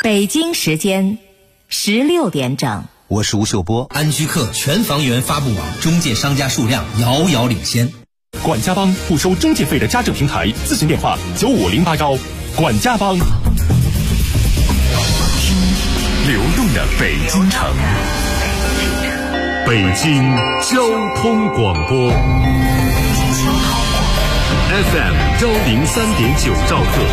北京时间16点整。 我是吴秀波。 安居客全房源发布网中介商家数量遥遥领先。 管家帮不收中介费的家政平台，咨询电话95081。管家帮。 流动的北京城，北京交通广播 FM 103.9兆赫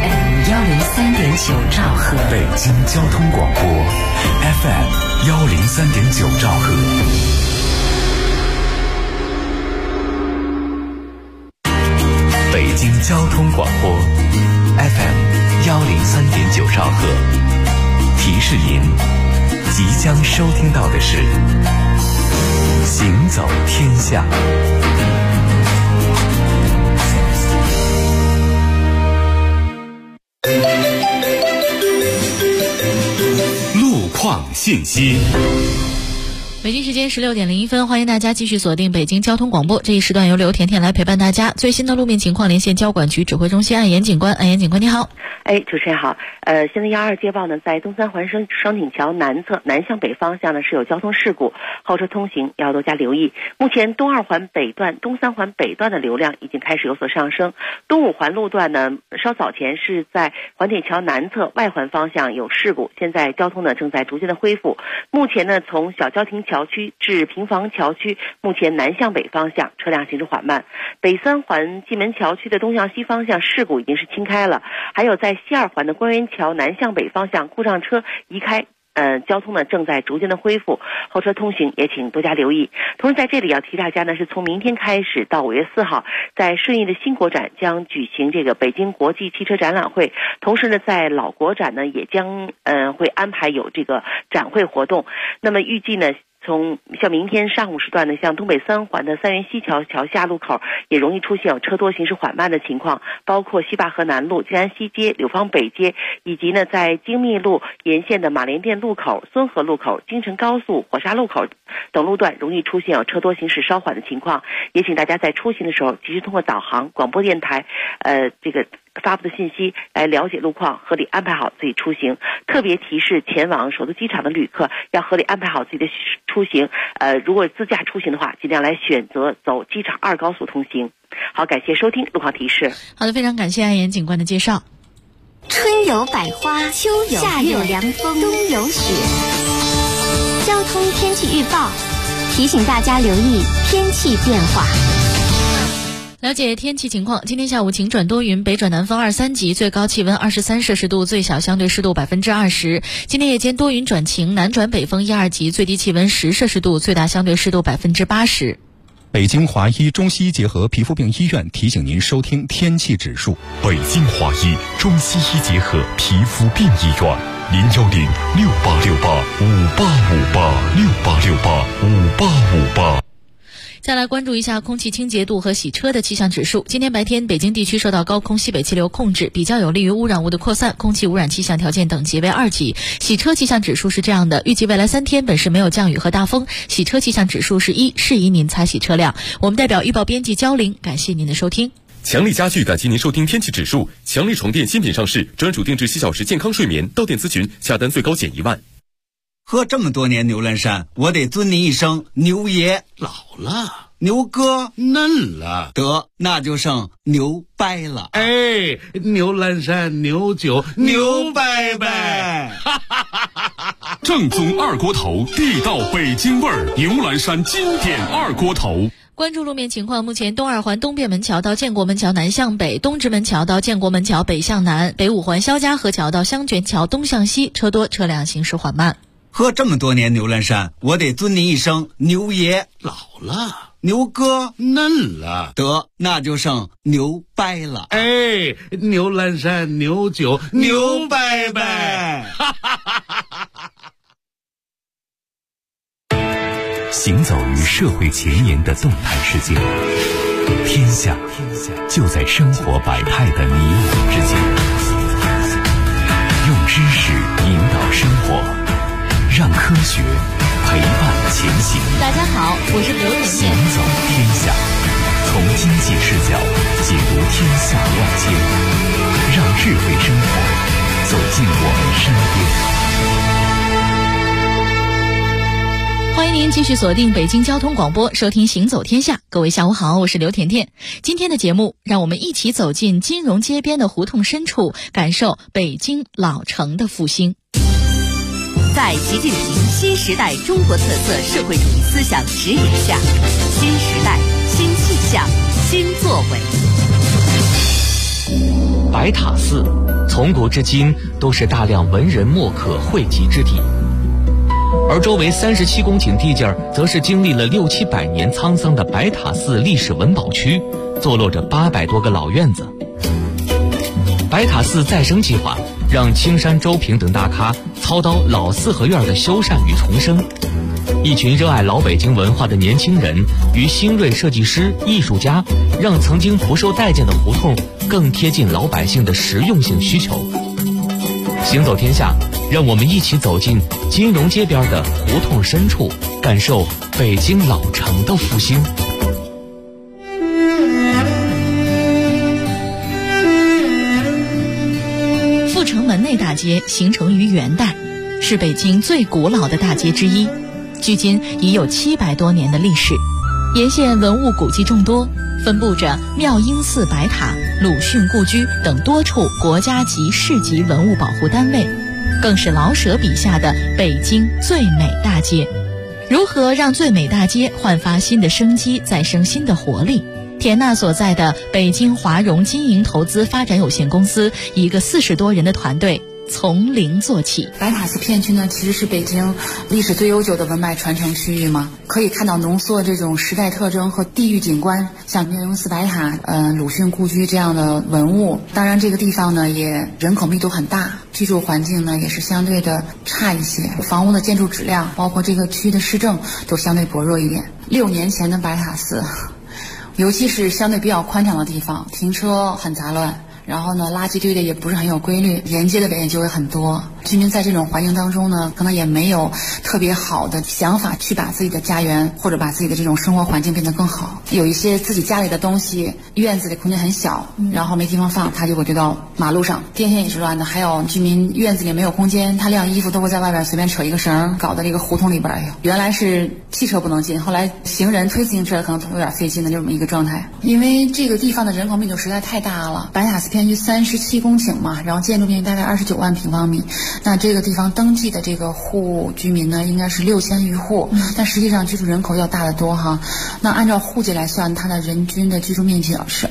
103.9兆赫， 北京交通广播 FM 103.9兆赫。北京交通广播 FM 103.9兆赫。提示您，即将收听到的是《行走天下》。路况信息。 北京时间16点01分，欢迎大家继续锁定北京交通广播。这一时段由刘甜甜来陪伴大家。最新的路面情况连线交管局指挥中心安岩警官。安岩警官你好。 主持人好。现在112接报呢，在东三环双井桥南侧南向北方向呢是有交通事故，后车通行要多加留意。目前东2环北段、东3环北段的流量已经开始有所上升。东5环路段呢，稍早前是在环铁桥南侧外环方向有事故，现在交通呢正在逐渐的恢复。目前呢，从小交亭桥区至平房桥区，目前南向北方向车辆行驶缓慢。北3环蓟门桥区的东向西方向事故已经是清开了，还有在西2环的官园桥南向北方向故障车移开，交通呢正在逐渐的恢复，后车通行也请多加留意。同时在这里要提大家呢，是从明天开始到5月4号，在顺义的新国展将举行这个北京国际汽车展览会，同时呢在老国展呢也将会安排有这个展会活动。那么预计呢，像明天上午时段呢，像东北3环的三元西桥桥下路口也容易出现有车多行驶缓慢的情况，包括西坝河南路、静安西街、柳芳北街，以及呢在精密路沿线的马连店路口、孙河路口、京承高速、火沙路口等路段容易出现有车多行驶稍缓的情况。也请大家在出行的时候及时通过导航、广播电台这个发布的信息来了解路况，合理安排好自己出行。特别提示前往首都机场的旅客要合理安排好自己的出行。如果自驾出行的话，尽量来选择走机场2高速通行。好，感谢收听路况提示。 好的，非常感谢安岩警官的介绍。 春有百花，秋有夏有凉风，冬有雪。交通天气预报提醒大家留意天气变化。 了解天气情况，今天下午晴转多云，北转南风2、3级，最高气温23摄氏度，最小相对湿度20%。今天夜间多云转晴，南转北风1、2级，最低气温10摄氏度，最大相对湿度80%。 北京华医中西医结合皮肤病医院提醒您收听天气指数。 北京华医中西医结合皮肤病医院，0106868585858 再来关注一下空气清洁度和洗车的气象指数。今天白天，北京地区受到高空西北气流控制，比较有利于污染物的扩散，空气污染气象条件等级为2级。洗车气象指数是这样的，预计未来3天本市没有降雨和大风，洗车气象指数是1，适宜您擦洗车辆。我们代表预报编辑焦玲，感谢您的收听。 强力家具感谢您收听天气指数。强力床垫新品上市，专属定制7小时健康睡眠，到店咨询，下单最高减1万。 喝这么多年牛栏山，我得尊您一声牛爷。 老了， 牛哥嫩了， 得那就剩牛掰了。 哎，牛栏山牛酒牛掰掰， 正宗二锅头，地道北京味儿，牛栏山经典二锅头。 关注路面情况，目前东2环东便门桥到建国门桥南向北，东直门桥到建国门桥北向南，北5环肖家河桥到香卷桥东向西，车多，车辆行驶缓慢。 喝这么多年牛栏山，我得尊您一声牛爷。 老了， 牛哥嫩了， 得那就剩牛掰了。 哎，牛栏山牛酒牛掰掰。 行走于社会前沿的动态世界，天下就在生活百态的你我之间。用知识引导生活，让科学陪伴前行。 大家好，我是刘甜甜。 行走天下，从经济视角解读天下万千，让智慧生活走进我们身边。欢迎您继续锁定北京交通广播，收听《行走天下》。各位下午好，我是刘甜甜。今天的节目，让我们一起走进金融街边的胡同深处，感受北京老城的复兴。 在习近平新时代中国特色社会主义思想指引下，新时代、新气象、新作为。 白塔寺从古至今都是大量文人墨客汇集之地，而周围37公顷地界则是经历了6、700年沧桑的白塔寺历史文保区，坐落着800多个老院子。白塔寺再生计划让青山、周平等大咖操刀老四合院的修缮与重生，一群热爱老北京文化的年轻人与新锐设计师、艺术家，让曾经不受待见的胡同更贴近老百姓的实用性需求。行走天下，让我们一起走进金融街边的胡同深处，感受北京老城的复兴。 阜成门内大街形成于元代，是北京最古老的大街之一，距今已有700多年的历史。沿线文物古迹众多，分布着妙英寺白塔、鲁迅故居等多处国家级、市级文物保护单位，更是老舍笔下的北京最美大街。如何让最美大街焕发新的生机，再生新的活力？田娜所在的北京华融经营投资发展有限公司，一个40多人的团队从零做起。 白塔寺片区呢，其实是北京历史最悠久的文脉传承区域嘛，可以看到浓缩这种时代特征和地域景观，像妙英寺白塔、鲁迅故居这样的文物。当然，这个地方呢也人口密度很大，居住环境呢也是相对的差一些，房屋的建筑质量，包括这个区的市政都相对薄弱一点。6年前的白塔寺，尤其是相对比较宽敞的地方，停车很杂乱。然后呢，垃圾堆的也不是很有规律，沿街的人也就会很多。居民在这种环境当中呢，可能也没有特别好的想法去把自己的家园或者把自己的这种生活环境变得更好。有一些自己家里的东西，院子里空间很小，然后没地方放，他就会丢到马路上。电线也是乱的，还有居民院子里没有空间，他晾衣服都会在外边随便扯一个绳，搞得这个胡同里边，哎呦，原来是汽车不能进，后来行人推自行车可能有点费劲的这么一个状态。因为这个地方的人口密度实在太大了，白塔寺片区37公顷嘛，然后建筑面积大概29万平方米。那这个地方登记的这个户居民呢，应该是6000余户，但实际上居住人口要大得多哈。那按照户籍来算，它的人均的居住面积是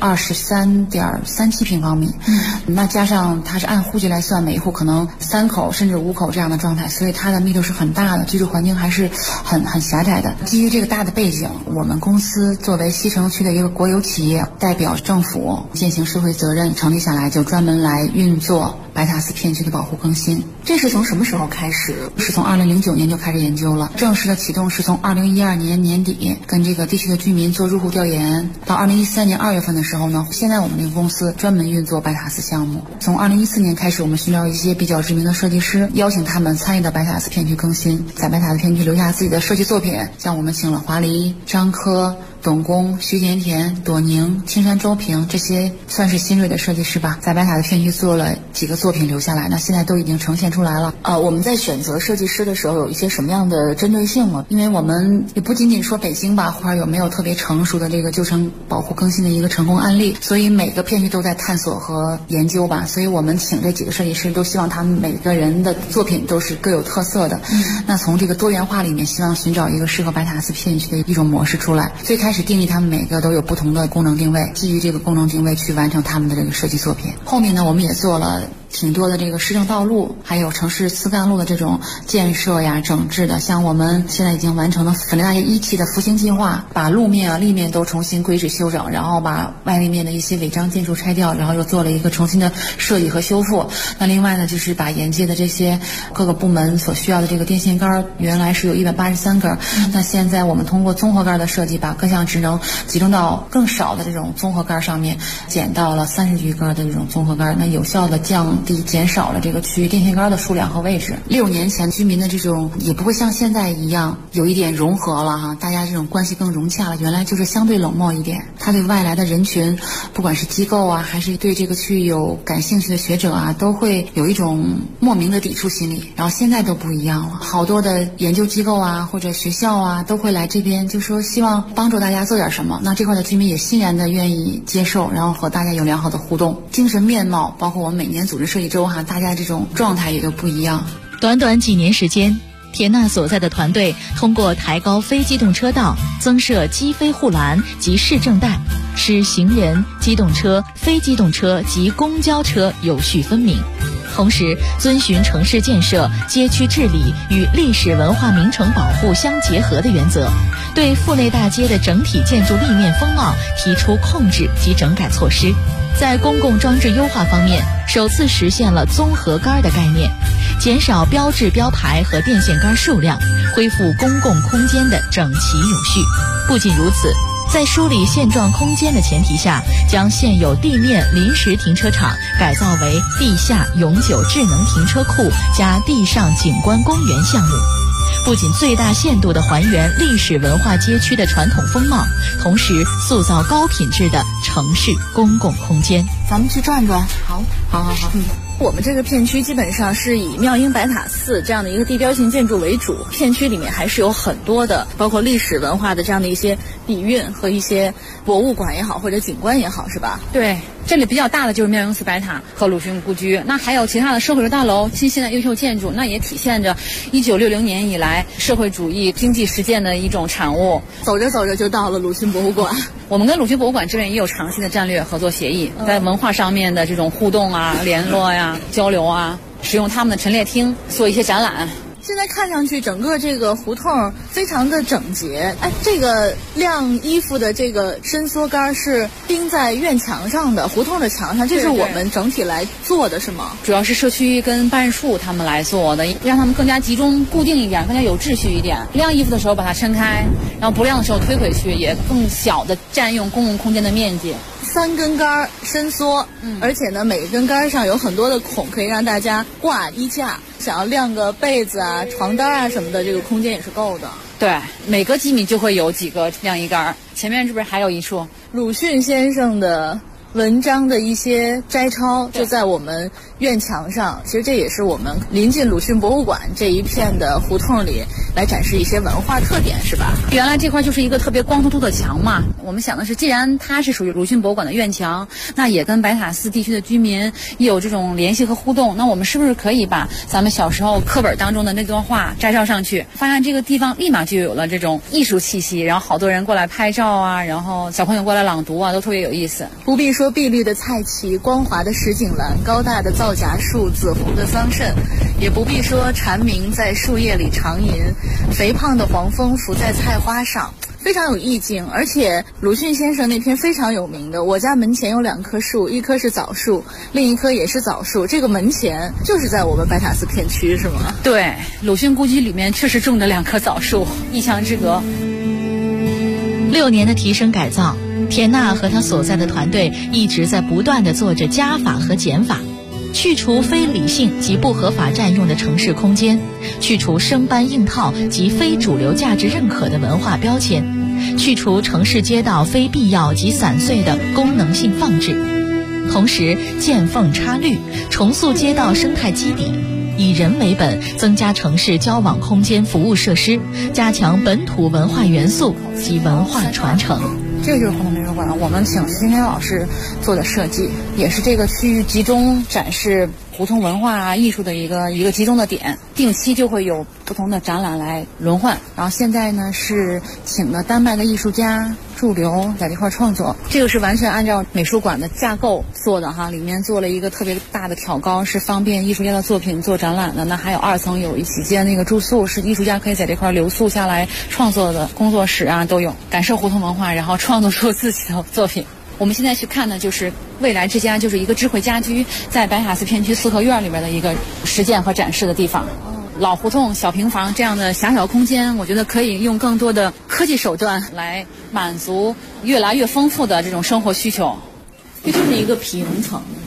23.37平方米。那加上它是按户籍来算，每一户可能3口甚至5口这样的状态，所以它的密度是很大的，居住环境还是很狭窄的。基于这个大的背景，我们公司作为西城区的一个国有企业，代表政府践行社会责任，成立下来就专门来运作白塔寺片区的保护更新。这是从什么时候开始？是从2009年就开始研究了，正式的启动是从2012年年底跟这个地区的居民做入户调研，到2013年2月份的时候呢，现在我们这个公司专门运作白塔寺项目。从2014年开始，我们寻找一些比较知名的设计师，邀请他们参与到白塔寺片区更新，在白塔寺片区留下自己的设计作品。像我们请了华黎、张科、董工、徐田田、朵宁、青山、周平，这些算是新锐的设计师吧，在白塔的片区做了几个作品留下来，那现在都已经呈现出来了。我们在选择设计师的时候有一些什么样的针对性吗？因为我们也不仅仅说北京吧，或者有没有特别成熟的这个旧城保护更新的一个成功案例，所以每个片区都在探索和研究吧。所以我们请这几个设计师，都希望他们每个人的作品都是各有特色的。那从这个多元化里面，希望寻找一个适合白塔寺片区的一种模式出来。最开始定义他们每个都有不同的功能定位，基于这个功能定位去完成他们的这个设计作品。后面呢，我们也做了挺多的这个市政道路，还有城市次干路的这种建设呀、整治的。像我们现在已经完成了粉岭大街1期的复兴计划，把路面啊、立面都重新规制修整，然后把外立面的一些违章建筑拆掉，然后又做了一个重新的设计和修复。那另外呢，就是把沿街的这些各个部门所需要的这个电线杆，原来是有183根，那现在我们通过综合杆的设计，把各项职能集中到更少的这种综合杆上面，减到了30余根的这种综合杆，那有效的降场地减少了这个区域电线杆的数量和位置。6年前居民的这种也不会像现在一样有一点融合了哈，大家这种关系更融洽了。原来就是相对冷漠一点，他对外来的人群，不管是机构啊，还是对这个区域有感兴趣的学者啊，都会有一种莫名的抵触心理。然后现在都不一样了，好多的研究机构啊或者学校啊都会来这边，就说希望帮助大家做点什么。那这块的居民也欣然的愿意接受，然后和大家有良好的互动，精神面貌包括我们每年组织设计周大家这种状态也都不一样。 短短几年时间，田娜所在的团队通过抬高非机动车道，增设机非护栏及市政带，使行人、机动车、非机动车及公交车有序分明。同时遵循城市建设、街区治理与历史文化名城保护相结合的原则，对阜内大街的整体建筑立面风貌提出控制及整改措施。在公共装置优化方面，首次实现了综合杆的概念，减少标志标牌和电线杆数量，恢复公共空间的整齐有序。不仅如此，在梳理现状空间的前提下，将现有地面临时停车场改造为地下永久智能停车库加地上景观公园项目，不仅最大限度地还原历史文化街区的传统风貌，同时塑造高品质的城市公共空间。 咱们去转转。好。 我们这个片区基本上是以妙英白塔寺这样的一个地标性建筑为主，片区里面还是有很多的包括历史文化的这样的一些底蕴和一些博物馆也好或者景观也好，是吧？ 对，这里比较大的就是妙英寺白塔和鲁迅故居，那还有其他的社会大楼、新现代优秀建筑，那也体现着1960年以来社会主义经济实践的一种产物。 走着走着就到了鲁迅博物馆， 我们跟鲁迅博物馆这边也有长期的战略合作协议，在文化上面的这种互动啊、联络呀、交流啊，使用他们的陈列厅做一些展览。 现在看上去整个这个胡同非常的整洁。这个晾衣服的这个伸缩杆是钉在院墙上的，胡同的墙上，这是我们整体来做的是吗？ 主要是社区跟办事处他们来做的，让他们更加集中固定一点，更加有秩序一点。晾衣服的时候把它撑开，然后不晾的时候推回去，也更小的占用公共空间的面积。 3根杆伸缩，而且呢，每一根杆上有很多的孔，可以让大家挂衣架，想要晾个被子啊、床单啊什么的，这个空间也是够的。 对，每隔几米就会有几个晾衣杆。前面是不是还有一处鲁迅先生的文章的一些摘抄，就在我们院墙上？其实这也是我们临近鲁迅博物馆这一片的胡同里来展示一些文化特点，是吧？ 原来这块就是一个特别光秃秃的墙嘛，我们想的是，既然它是属于鲁迅博物馆的院墙，那也跟白塔寺地区的居民也有这种联系和互动，那我们是不是可以把咱们小时候课本当中的那段话摘抄上去，发现这个地方立马就有了这种艺术气息，然后好多人过来拍照啊，然后小朋友过来朗读啊，都特别有意思。 不必说碧绿的菜畦、光滑的石井栏、高大的皂荚树、紫红的桑葚，也不必说蝉鸣在树叶里长吟，肥胖的黄蜂伏在菜花上，非常有意境。而且鲁迅先生那篇非常有名的，我家门前有2棵树，一棵是枣树，另一棵也是枣树，这个门前就是在我们白塔寺片区，是吗？ 对，鲁迅故居里面确实种着2棵枣树，一墙之隔。 6年的提升改造，田娜和她所在的团队一直在不断地做着加法和减法，去除非理性及不合法占用的城市空间，去除生搬硬套及非主流价值认可的文化标签，去除城市街道非必要及散碎的功能性放置，同时见缝插绿，重塑街道生态基底，以人为本，增加城市交往空间服务设施，加强本土文化元素及文化传承。 这个就是胡同美术馆，我们请徐新天老师做的设计，也是这个区域集中展示胡同文化啊、艺术的一个集中的点，定期就会有不同的展览来轮换。然后现在呢是请了丹麦的艺术家驻留在这块创作，这个是完全按照美术馆的架构做的哈，里面做了一个特别大的挑高，是方便艺术家的作品做展览的。那还有2层有几间那个住宿，是艺术家可以在这块留宿下来创作的工作室啊，都有感受胡同文化，然后创作出自己的作品。我们现在去看的就是未来之家，就是一个智慧家居在白塔寺片区4合院里边的一个实践和展示的地方。老胡同、小平房这样的狭小空间，我觉得可以用更多的科技手段来满足越来越丰富的这种生活需求。 这就是一个平层，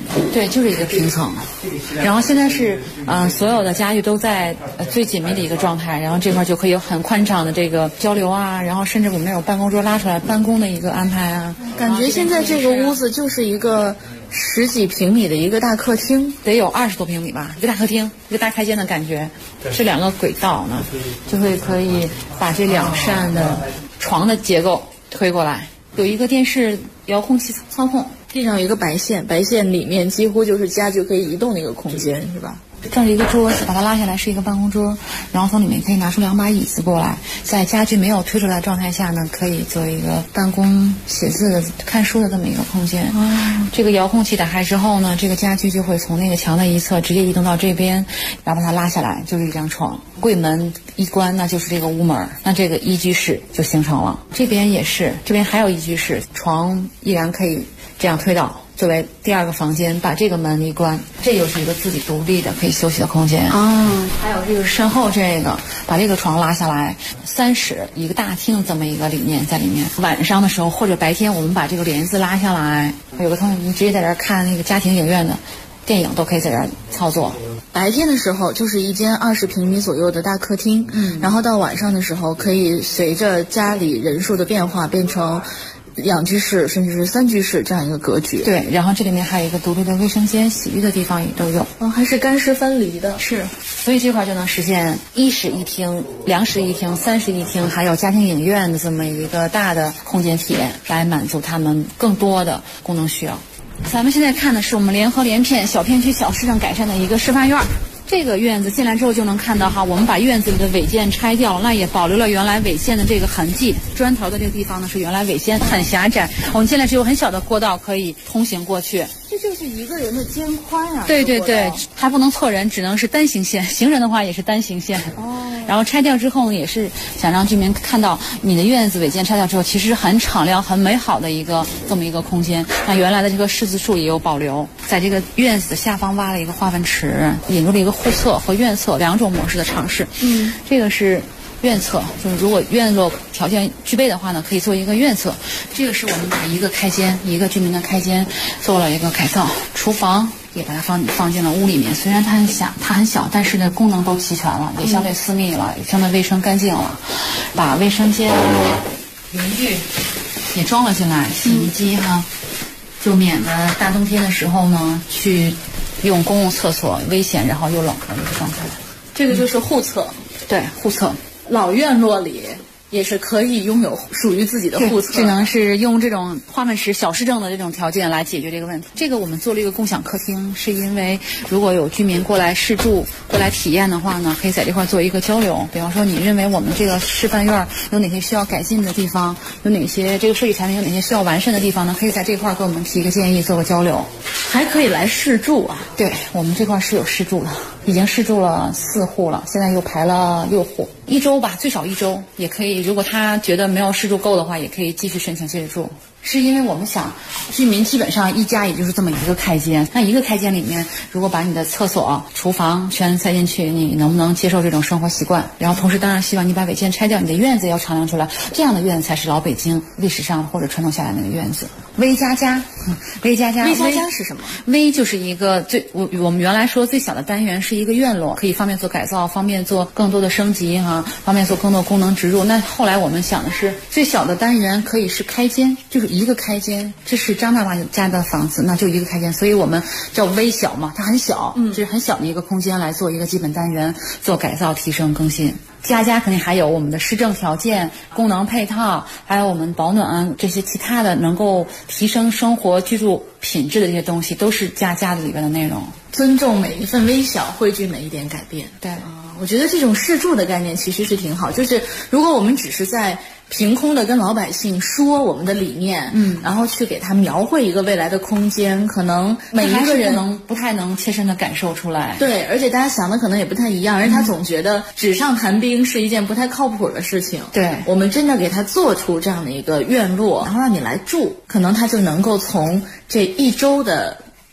对，就是一个平层。然后现在是所有的家具都在最紧密的一个状态，然后这块就可以有很宽敞的这个交流啊，然后甚至我们有办公桌拉出来办公的一个安排啊。 感觉现在这个屋子就是一个10几平米的一个大客厅， 得有20多平米吧，一个大客厅，一个大开间的感觉。这2个轨道呢，就会可以把这2扇的床的结构推过来，有一个电视遥控器操控。 地上有一个白线，白线里面几乎就是家具可以移动的一个空间，是吧？ 这是一个桌子，把它拉下来是一个办公桌，然后从里面可以拿出2把椅子过来，在家具没有推出来的状态下呢，可以做一个办公、写字的、看书的这么一个空间。这个遥控器打开之后呢，这个家具就会从那个墙的一侧直接移动到这边，然后把它拉下来，就是一张床。柜门一关，那就是这个屋门，那这个1居室就形成了。这边也是，这边还有1居室，床依然可以这样推倒。作为第2个房间，把这个门一关，这又是一个自己独立的可以休息的空间。还有这个身后这个，把这个床拉下来，3室一个大厅这么一个理念在里面。晚上的时候或者白天，我们把这个帘子拉下来，有个通，你直接在这儿看那个家庭影院的电影都可以在这儿操作。 白天的时候就是一间20平米左右的大客厅，然后到晚上的时候可以随着家里人数的变化变成2居室甚至是3居室这样一个格局。 对，然后这里面还有一个独立的卫生间，洗浴的地方也都有。 还是干湿分离的。 是，所以这块就能实现1室1厅、2室1厅、3室1厅，还有家庭影院的这么一个大的空间体验，来满足他们更多的功能需要。咱们现在看的是我们联合联片小片区小市政改善的一个示范院。这个院子进来之后就能看到哈，我们把院子里的违建拆掉，那也保留了原来违建的这个痕迹。砖头的这个地方呢是原来违建，很狭窄，我们进来只有很小的过道可以通行过去。 这就是一个人的肩宽啊。 对对对，还不能错人，只能是单行线，行人的话也是单行线。然后拆掉之后呢，也是想让居民看到你的院子违建拆掉之后，其实是很敞亮、很美好的一个这么一个空间。那原来的这个柿子树也有保留，在这个院子的下方挖了一个化粪池，引入了一个户侧和院侧2种模式的尝试。这个是院侧，就是如果院落条件具备的话呢，可以做一个院侧。这个是我们把一个开间，一个居民的开间做了一个改造，厨房也把它放进了屋里面。虽然它很小，但是呢功能都齐全了，也相对私密了，也相对卫生干净了。把卫生间淋浴也装了进来，洗衣机哈，就免了大冬天的时候呢去用公共厕所危险然后又冷的一个状态。 这个就是户侧。 对，户侧。 老院落里也是可以拥有属于自己的户侧， 只能是用这种化粪池小市政的这种条件来解决这个问题。这个我们做了一个共享客厅，是因为如果有居民过来试住、过来体验的话呢，可以在这块做一个交流。比方说，你认为我们这个示范院有哪些需要改进的地方，有哪些这个设计产品有哪些需要完善的地方呢？可以在这块给我们提个建议，做个交流。 还可以来试住啊？ 对，我们这块是有试住的。已经试住了4户了，现在又排了6户，1周吧，最少1周也可以。如果他觉得没有试住够的话，也可以继续申请接着住。是因为我们想，居民基本上一家也就是这么一个开间，那一个开间里面，如果把你的厕所、厨房全塞进去，你能不能接受这种生活习惯？然后同时当然希望你把违建拆掉，你的院子也要敞亮出来，这样的院子才是老北京历史上或者传统下来那个院子。微家家是什么？ 微就是一个我们原来说最小的单元是一个院落，可以方便做改造，方便做更多的升级方便做更多功能植入。那后来我们想的是最小的单元可以是开间，就是一个开间。这是张爸爸家的房子，那就一个开间，所以我们叫微小嘛，它很小，这是很小的一个空间来做一个基本单元，做改造、提升、更新。家肯定还有我们的市政条件、功能配套，还有我们保暖这些其他的能够提升生活居住品质的这些东西，都是家的里边的内容。 尊重每一份微小，汇聚每一点改变。 对， 我觉得这种试住的概念其实是挺好。就是如果我们只是在凭空的跟老百姓说我们的理念，然后去给他描绘一个未来的空间，可能每一个人不太能切身的感受出来。 对，而且大家想的可能也不太一样，而且他总觉得纸上谈兵是一件不太靠谱的事情。 对， 我们真的给他做出这样的一个院落，然后让你来住，可能他就能够从这1周的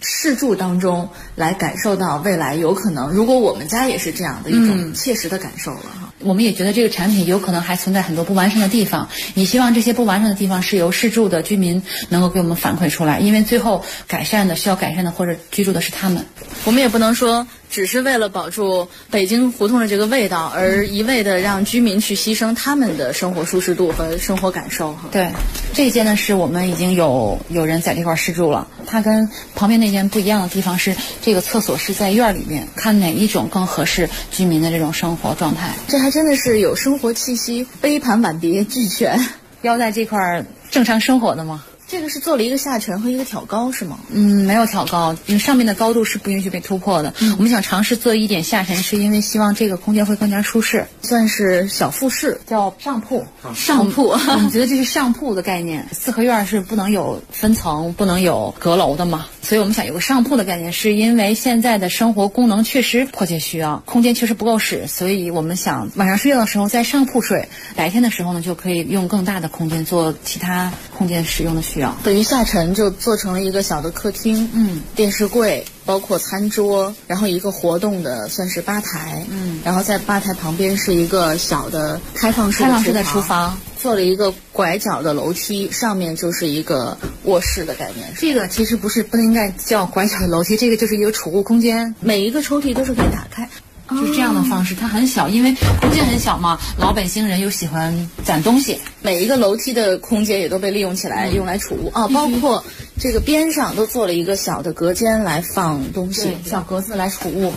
试住当中来感受到未来有可能，如果我们家也是这样的一种切实的感受了哈。 我们也觉得这个产品有可能还存在很多不完善的地方，也希望这些不完善的地方是由试住的居民能够给我们反馈出来，因为最后需要改善的或者居住的是他们。 我们也不能说只是为了保住北京胡同的这个味道而一味的让居民去牺牲他们的生活舒适度和生活感受哈。 对，这一间呢是我们已经有人在这块试住了，它跟旁边那间不一样的地方是这个厕所是在院里面，看哪一种更合适居民的这种生活状态。 这还真的是有生活气息，杯盘碗碟俱全， 要在这块正常生活的吗？ 这个是做了一个下沉和一个挑高是吗？ 没有挑高，因为上面的高度是不允许被突破的。我们想尝试做一点下沉，是因为希望这个空间会更加舒适， 算是小复式， 叫上铺。 上铺， 我们觉得这是上铺的概念。四合院是不能有分层、不能有阁楼的嘛，所以我们想有个上铺的概念，是因为现在的生活功能确实迫切需要，空间确实不够使，所以我们想晚上睡觉的时候在上铺睡，白天的时候呢就可以用更大的空间做其他空间使用的需要。 等于下沉就做成了一个小的客厅，电视柜，包括餐桌，然后一个活动的算是吧台，然后在吧台旁边是一个小的开放式的厨房，做了一个拐角的楼梯，上面就是一个卧室的概念。 这个其实不应该叫拐角的楼梯，这个就是一个储物空间， 每一个抽屉都是可以打开。 就是这样的方式，它很小，因为空间很小嘛，老北京人又喜欢攒东西， 每一个楼梯的空间也都被利用起来，用来储物啊，包括这个边上都做了一个小的隔间来放东西， 小格子来储物。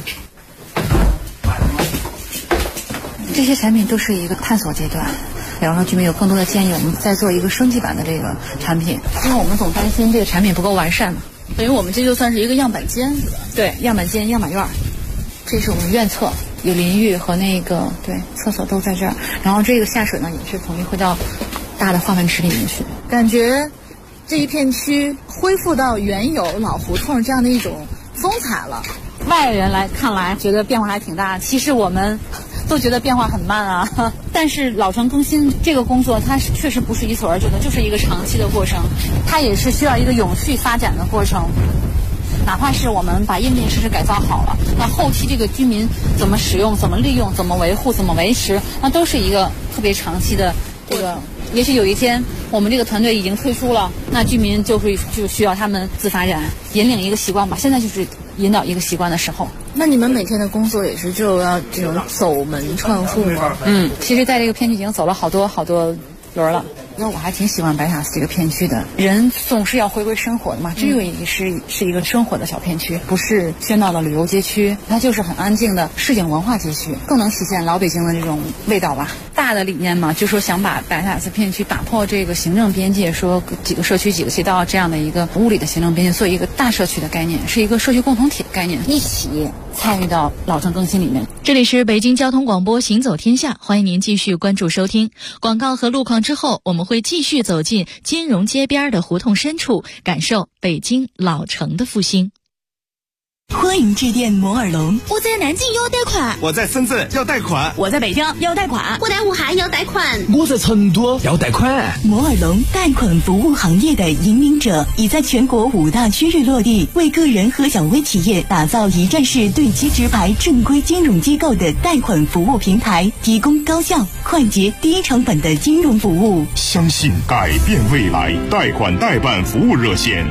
这些产品都是一个探索阶段，比方说居民有更多的建议，我们再做一个升级版的这个产品，因为我们总担心这个产品不够完善嘛。 等于我们这就算是一个样板间，是吧？ 对，样板间、样板院。这是我们院侧，有淋浴和厕所都在这儿。然后这个下水呢，也是统一会到大的化粪池里面去。 感觉这一片区恢复到原有老胡同这样的一种风采了。 外人看来觉得变化还挺大，其实我们都觉得变化很慢啊。但是老城更新这个工作，它确实不是一蹴而就的，就是一个长期的过程，它也是需要一个永续发展的过程。哪怕是我们把硬件设施改造好了，那后期这个居民怎么使用、怎么利用、怎么维护、怎么维持，那都是一个特别长期的这个。也许有一天我们这个团队已经退出了，那居民就需要他们自发展，引领一个习惯吧。现在就是引导一个习惯的时候。 那你们每天的工作也是就要这种走门串户吗？ 其实在这个片区已经走了好多轮了。那我还挺喜欢白塔寺这个片区的，人总是要回归生活的嘛，这个也是一个生活的小片区，不是喧闹的旅游街区，它就是很安静的市井文化街区，更能体现老北京的这种味道吧。大的理念嘛，就说想把白塔寺片区打破这个行政边界，说几个社区几个街道这样的一个物理的行政边界，做一个大社区的概念，是一个社区共同体的概念，一起参与到老城更新里面。 这里是北京交通广播行走天下，欢迎您继续关注收听。广告和路况之后，我们会继续走进金融街边的胡同深处，感受北京老城的复兴。 欢迎致电摩尔龙。 我在南京要贷款， 我在深圳要贷款， 我在北京要贷款， 我在武汉要贷款， 我在成都要贷款。 摩尔龙贷款服务行业的引领者，已在全国5大区域落地，为个人和小微企业打造一站式对接直排正规金融机构的贷款服务平台，提供高效、快捷、低成本的金融服务。 相信改变未来，贷款代办服务热线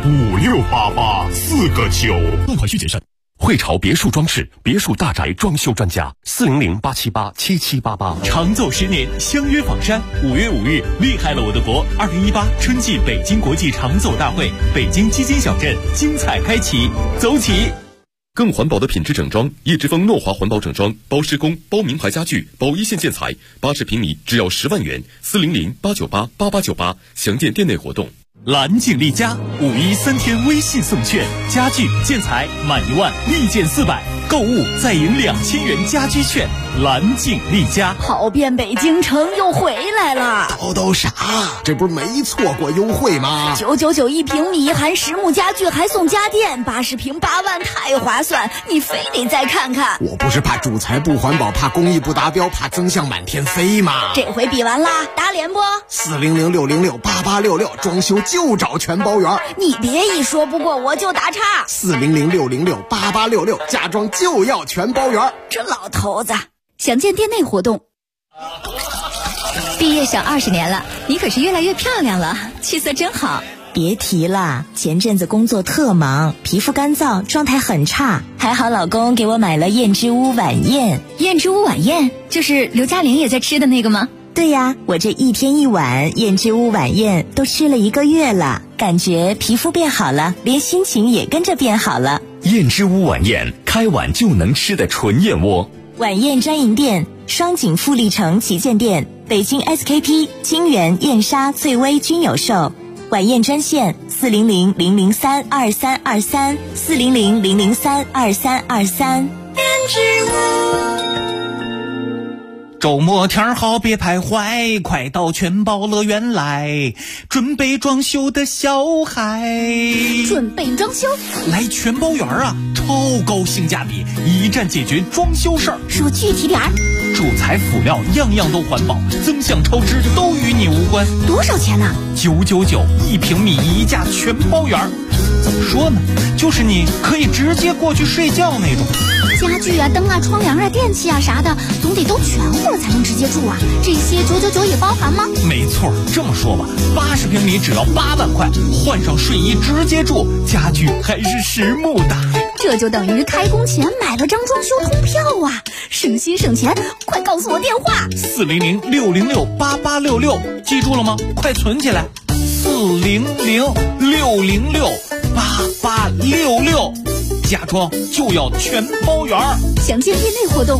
5688，4个9。 贷款需谨慎。 汇潮别墅装饰，别墅大宅装修专家，400-878-7788。 长走10年，相约仿山。5月5日，厉害了我的国！2018春季北京国际长走大会，北京基金小镇精彩开启，走起！ 更环保的品质整装，叶之峰诺华环保整装，包施工、包名牌家具、包一线建材，80平米只要10万元，400-898-8898，详见店内活动。 蓝景丽家5·1 3天微信送券，家具建材满1万立减400，购物再赢2000元家居券。 蓝镜丽家。 跑遍北京城又回来了。 都啥？这不是没错过优惠吗 ？999一平米，含实木家具还送家电，80平8万，太划算！你非得再看看。 我不是怕主材不环保，怕工艺不达标，怕增项满天飞吗？ 这回比完啦，打脸不 ？400-606-8866，装修就找全包圆。 你别一说不过我就打岔。 400-606-8866，家装就要全包圆。 这老头子，详见店内活动。 毕业小20年了，你可是越来越漂亮了，气色真好。 别提了，前阵子工作特忙，皮肤干燥，状态很差，还好老公给我买了燕之屋晚宴。 燕之屋晚宴就是刘嘉玲也在吃的那个吗？ 对呀，我这1天1碗燕之屋晚宴都吃了1个月了，感觉皮肤变好了，连心情也跟着变好了。 燕之屋晚宴，开碗就能吃的纯燕窝。 晚宴专营店：双井富力城旗舰店、北京 SKP、清源、燕莎、翠微均有售。晚宴专线400-003-2323 400-003-2323。 周末天好别徘徊，快到全包乐园来，准备装修的小孩。 准备装修？ 来全包园啊，超高性价比，一站解决装修事儿。 说具体点儿。 主材辅料样样都环保，增项超支都与你无关。 多少钱呢 ？999一平米1价全包圆。怎么说呢？就是你可以直接过去睡觉那种。 家具啊、灯啊、窗帘啊、电器啊啥的，总得都全乎才能直接住啊。这些999也包含吗？ 没错，这么说吧，80平米只要8万块，换上睡衣直接住，家具还是实木的。 这就等于开工前买了张装修通票啊，省心省钱！快告诉我电话 ：400-606-8866，记住了吗？快存起来，400-606-8866，家装就要全包圆。 详见店内活动。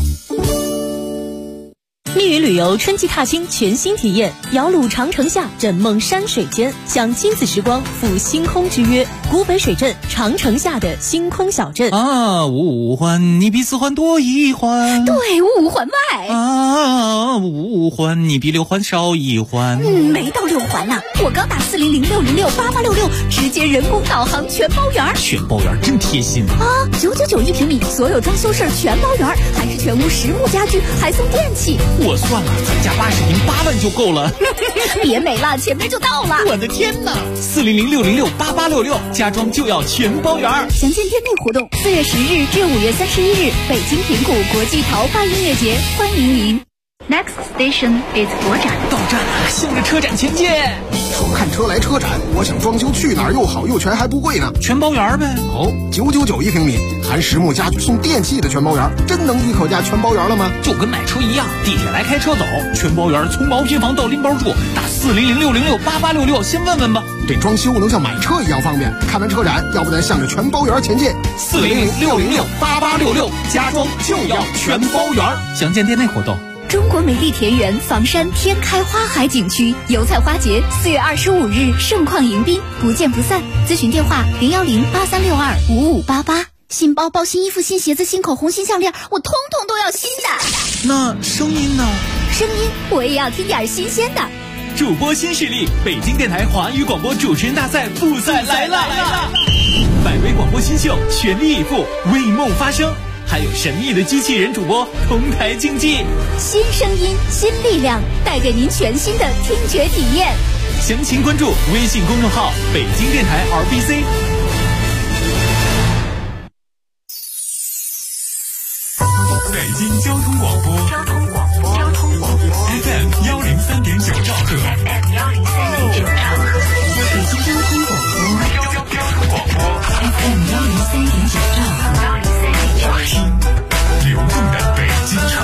密云旅游春季踏青全新体验，摇橹长城下，枕梦山水间，享亲子时光，赴星空之约。古北水镇长城下的星空小镇啊，五环你比4环多1环， 对，5环外啊，5环你比6环少1环。 没到6环呢，我刚打400-606-8866，直接人工导航全包圆。 全包圆真贴心啊！999一平米，所有装修事儿全包圆，还是全屋实木家具，还送电器。 我算了，咱家80平8万就够了。 别美了，前面就到了。 我的天哪！400-606-8866，家装就要全包圆。 详见店内活动：4月10日至5月31日，北京平谷国际桃花音乐节，欢迎您。Next station is 国展。 到站了，向着车展前进。 说看车来车展，我想装修去哪儿又好又全还不贵呢？ 全包圆呗。 哦，999一平米，含实木家具送电器的全包圆，真能一口价全包圆了吗？ 就跟买车一样，地铁来开车走，全包圆从毛坯房到拎包住，打400-606-8866，先问问吧。 这装修能像买车一样方便。看完车展，要不咱向着全包圆前进。 400-606-8866，家装就要全包圆。详见店内活动。 中国美丽田园房山天开花海景区油菜花节4月25日盛况迎宾，不见不散。咨询电话010-8362-5588。新包包、新衣服、新鞋子、新口红、新项链，我通通都要新的。 那声音呢？ 声音我也要听点新鲜的。 主播新势力，北京电台华语广播主持人大赛复赛来了！百位广播新秀全力以赴，为梦发声。还有神秘的机器人主播同台竞技， 新声音新力量，带给您全新的听觉体验。 详情关注微信公众号北京电台 RBC。 北京交通广播 FM 103.9兆赫，北京交通广播 FM 103.9兆赫，听流动的北京城。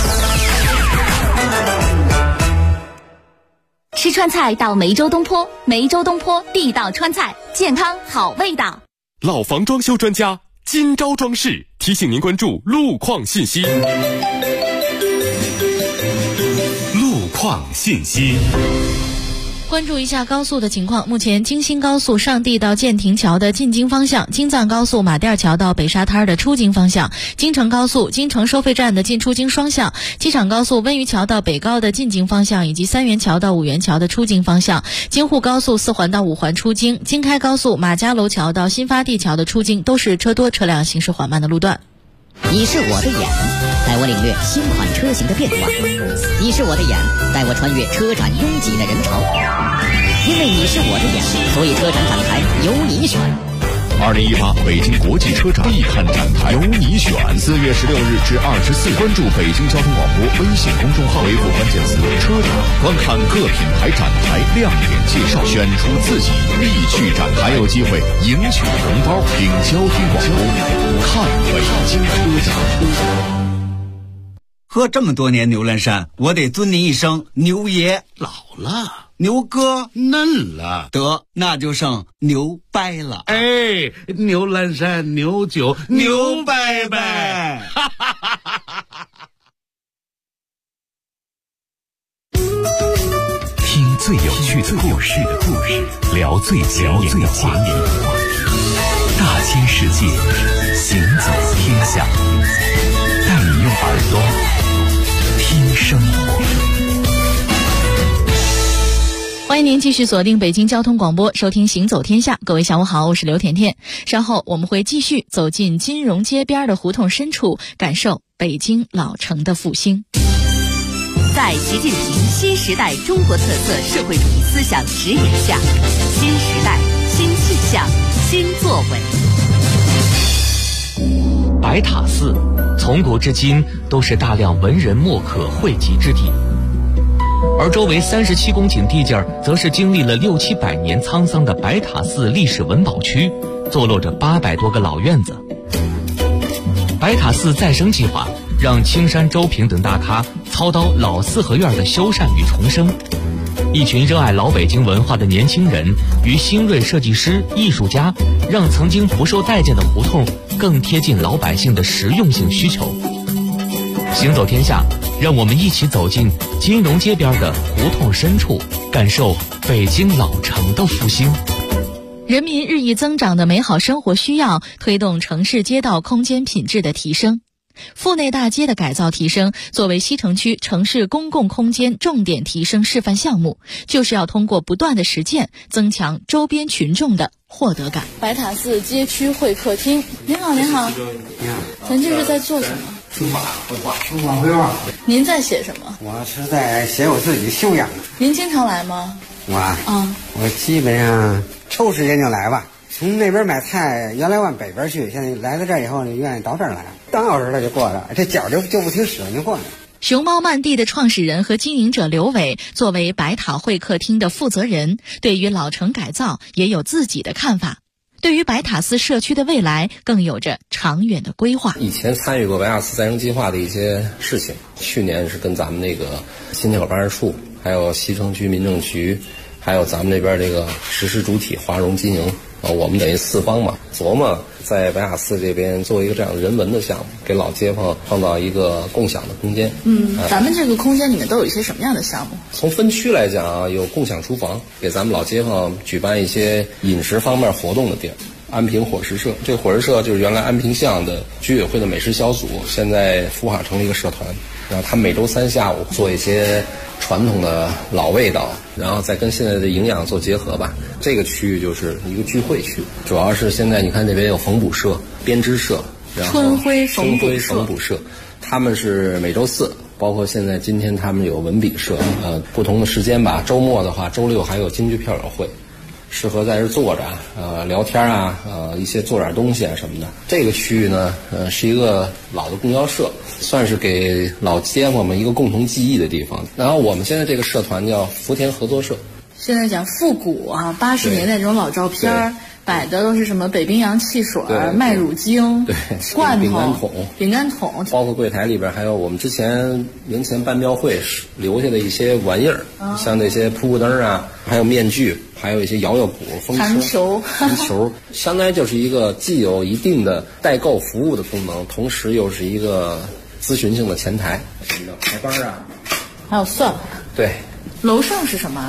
吃川菜到梅州东坡，梅州东坡地道川菜，健康好味道。 老房装修专家今朝装饰提醒您关注路况信息。 路况信息。 关注一下高速的情况。目前京新高速上地到建亭桥的进京方向，京藏高速马甸桥到北沙滩的出京方向，京承高速京承收费站的进出京双向，机场高速温榆桥到北高的进京方向，以及三元桥到五元桥的出京方向，京沪高速4环到5环出京，京开高速马家楼桥到新发地桥的出京都是车多车辆行驶缓慢的路段。 你是我的眼，带我领略新款车型的变化；你是我的眼，带我穿越车展拥挤的人潮。因为你是我的眼，所以车展展台由你选。 2018北京国际车展必看展台，由你选。4月16日至24日，关注北京交通广播微信公众号，回复关键词“车展”，观看各品牌展台亮点介绍，选出自己必去展台，还有机会赢取红包。听交通广播，看北京车展。 喝这么多年牛栏山，我得尊您一声牛爷。 老了， 牛哥嫩了， 得那就剩牛掰了。 哎，牛栏山牛酒牛掰掰。 听最有趣的故事，聊最前沿的话题，大千世界，行走天下，带你用耳朵听生活。 欢迎您继续锁定北京交通广播，收听行走天下。各位下午好，我是刘甜甜。稍后我们会继续走进金融街边的胡同深处，感受北京老城的复兴。 在习近平新时代中国特色社会主义思想指引下，新时代、新气象、新作为。 白塔寺从古至今都是大量文人墨客汇集之地，而周围37公顷地界则是经历了6、700年沧桑的白塔寺历史文保区，坐落着800多个老院子。白塔寺再生计划让青山、周平等大咖操刀老四合院的修缮与重生，一群热爱老北京文化的年轻人与新锐设计师、艺术家，让曾经不受待见的胡同更贴近老百姓的实用性需求。行走天下，让我们一起走进金融街边的胡同深处，感受北京老城的复兴。 人民日益增长的美好生活需要推动城市街道空间品质的提升。阜内大街的改造提升作为西城区城市公共空间重点提升示范项目，就是要通过不断的实践，增强周边群众的获得感。 白塔寺街区会客厅，您好，您好，咱这是在做什么？ 书法绘画。 您在写什么？ 我是在写我自己修养。 您经常来吗？ 我基本上抽时间就来吧。从那边买菜，原来往北边去，现在来到这儿以后呢，愿意到这儿来，当小时了就过了，这脚就不听使就过了。 熊猫漫地的创始人和经营者刘伟作为白塔会客厅的负责人，对于老城改造也有自己的看法，对于白塔寺社区的未来更有着长远的规划。 以前参与过白塔寺再生计划的一些事情，去年是跟咱们那个新街口办事处，还有西城区民政局，还有咱们那边这个实施主体华融经营，我们等于4方嘛，琢磨在白塔寺这边做一个这样人文的项目，给老街坊创造一个共享的空间。 咱们这个空间里面都有一些什么样的项目？ 从分区来讲啊，有共享厨房，给咱们老街坊举办一些饮食方面活动的地儿。安平伙食社，这个伙食社就是原来安平巷的居委会的美食小组，现在孵化成了一个社团，然后他每周3下午做一些传统的老味道，然后再跟现在的营养做结合吧。这个区域就是一个聚会区，主要是现在你看这边有缝补社、编织社，然后春晖缝补社，他们是每周4，包括现在今天他们有文笔社，不同的时间吧，周末的话，周6还有京剧票友会。适合在这坐着聊天啊，一些做点东西啊什么的。这个区域呢，是一个老的供销社，算是给老街坊们一个共同记忆的地方。然后我们现在这个社团叫福田合作社。 现在讲复古啊，80年代这种老照片，摆的都是什么北冰洋汽水、麦乳精、罐头、饼干桶， 包括柜台里边还有我们之前年前办庙会留下的一些玩意儿，像那些瀑布灯啊，还有面具。还有一些摇摇鼓、风车、弹球，相当于就是一个既有一定的代购服务的功能，同时又是一个咨询性的前台，什么的排班啊， 还有算法。 对。 楼上是什么安排？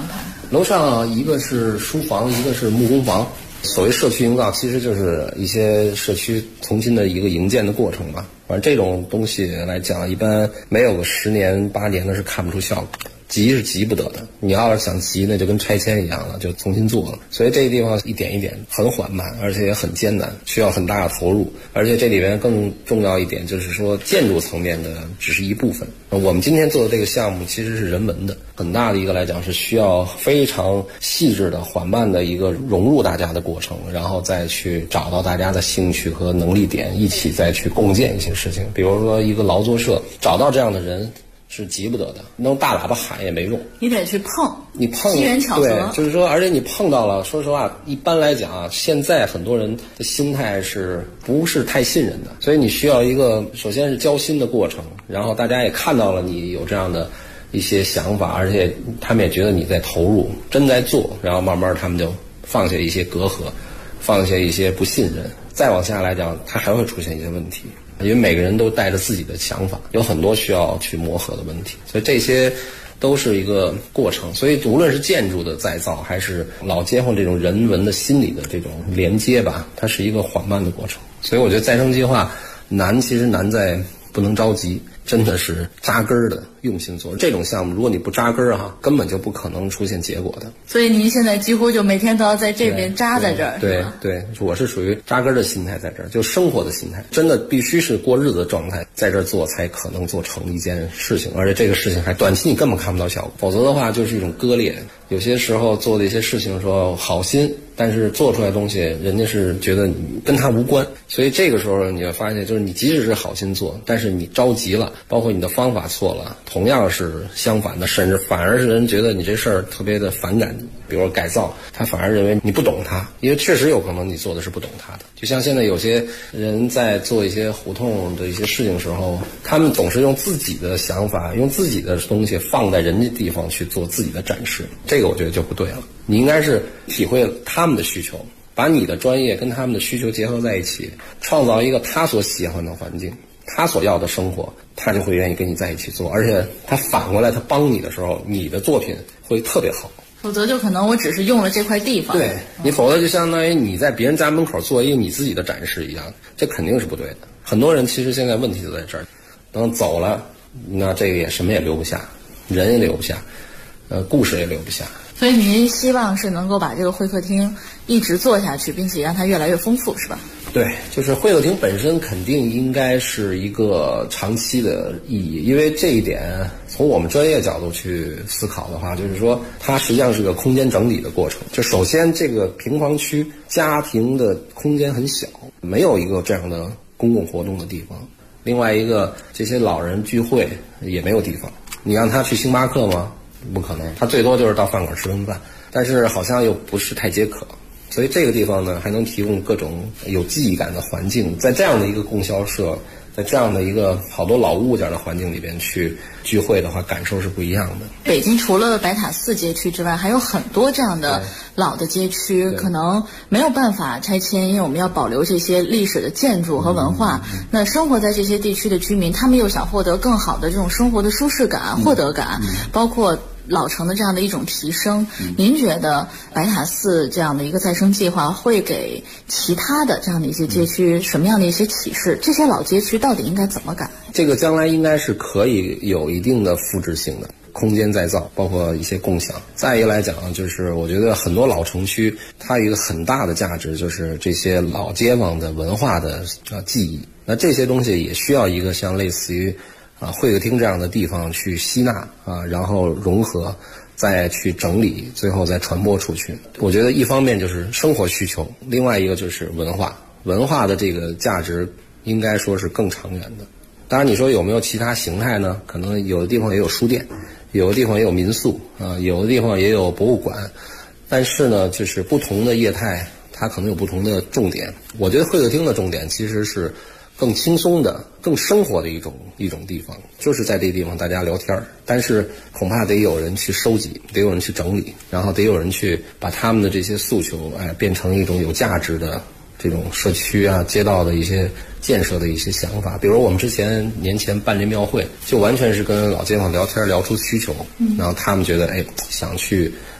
楼上一个是书房，一个是木工房。所谓社区营造，其实就是一些社区重新的一个营建的过程吧。反正这种东西来讲，一般没有个10年8年的是看不出效果。急是急不得的，你要是想急，那就跟拆迁一样了，就重新做了。所以这个地方一点一点很缓慢，而且也很艰难，需要很大的投入。而且这里边更重要一点就是说，建筑层面的只是一部分。我们今天做的这个项目其实是人文的，很大的一个来讲是需要非常细致的、缓慢的一个融入大家的过程，然后再去找到大家的兴趣和能力点，一起再去共建一些事情。比如说一个劳作社，找到这样的人是急不得的，弄大喇叭喊也没用， 你得去碰， 你碰机缘巧合， 对，就是说，而且你碰到了，说实话，一般来讲啊，现在很多人的心态是不是太信任的，所以你需要一个首先是交心的过程，然后大家也看到了你有这样的一些想法，而且他们也觉得你在投入，真在做，然后慢慢他们就放下一些隔阂，放下一些不信任，再往下来讲，它还会出现一些问题。因为每个人都带着自己的想法，有很多需要去磨合的问题，所以这些都是一个过程。所以无论是建筑的再造，还是老街坊这种人文的心理的这种连接吧，它是一个缓慢的过程。所以我觉得再生计划难，其实难在不能着急，真的是扎根儿的用心做。这种项目如果你不扎根儿根本就不可能出现结果的。 所以您现在几乎就每天都要在这边扎在这儿。 对对，我是属于扎根的心态在这儿，就生活的心态，真的必须是过日子的状态，在这儿做才可能做成一件事情，而且这个事情还短期你根本看不到效果，否则的话就是一种割裂。有些时候做的一些事情说好心，但是做出来的东西人家是觉得你跟他无关，所以这个时候你会发现，就是你即使是好心做，但是你着急了，包括你的方法错了，同样是相反的，甚至反而是人觉得你这事儿特别的反感。比如改造，他反而认为你不懂他，因为确实有可能你做的是不懂他的。就像现在有些人在做一些胡同的一些事情的时候，他们总是用自己的想法，用自己的东西放在人家地方去做自己的展示，这个我觉得就不对了。你应该是体会他们的需求，把你的专业跟他们的需求结合在一起，创造一个他所喜欢的环境，他所要的生活，他就会愿意跟你在一起做，而且他反过来他帮你的时候，你的作品会特别好。 否则就可能我只是用了这块地方， 对你，否则就相当于你在别人家门口做一个你自己的展示一样，这肯定是不对的。很多人其实现在问题就在这儿，等走了，那这个也什么也留不下，人也留不下，故事也留不下。 所以您希望是能够把这个会客厅一直做下去，并且让它越来越丰富，是吧？ 对，就是会客厅本身肯定应该是一个长期的意义，因为这一点从我们专业角度去思考的话，就是说它实际上是个空间整理的过程。就首先这个平房区家庭的空间很小，没有一个这样的公共活动的地方。另外一个，这些老人聚会也没有地方，你让他去星巴克吗？不可能，他最多就是到饭馆吃顿饭，但是好像又不是太解渴。所以这个地方呢，还能提供各种有记忆感的环境，在这样的一个供销社，在这样的一个好多老物件的环境里边去聚会的话，感受是不一样的。 北京除了白塔寺街区之外，还有很多这样的老的街区，可能没有办法拆迁，因为我们要保留这些历史的建筑和文化。那生活在这些地区的居民，他们又想获得更好的这种生活的舒适感、获得感，包括老城的这样的一种提升。您觉得白塔寺这样的一个再生计划会给其他的这样的一些街区什么样的一些启示？这些老街区到底应该怎么改？ 这个将来应该是可以有一定的复制性的空间再造，包括一些共享。再一个来讲，就是我觉得很多老城区它有一个很大的价值，就是这些老街坊的文化的记忆。那这些东西也需要一个像类似于会客厅这样的地方去吸纳然后融合，再去整理，最后再传播出去。我觉得一方面就是生活需求，另外一个就是文化的这个价值应该说是更长远的。当然你说有没有其他形态呢？可能有的地方也有书店，有的地方也有民宿有的地方也有博物馆，但是呢就是不同的业态它可能有不同的重点。我觉得会客厅的重点其实是更轻松的、更生活的一种地方，就是在这个地方大家聊天，但是恐怕得有人去收集，得有人去整理，然后得有人去把他们的这些诉求变成一种有价值的这种社区街道的一些建设的一些想法。比如我们之前年前办这庙会，就完全是跟老街坊聊天聊出需求，然后他们觉得想去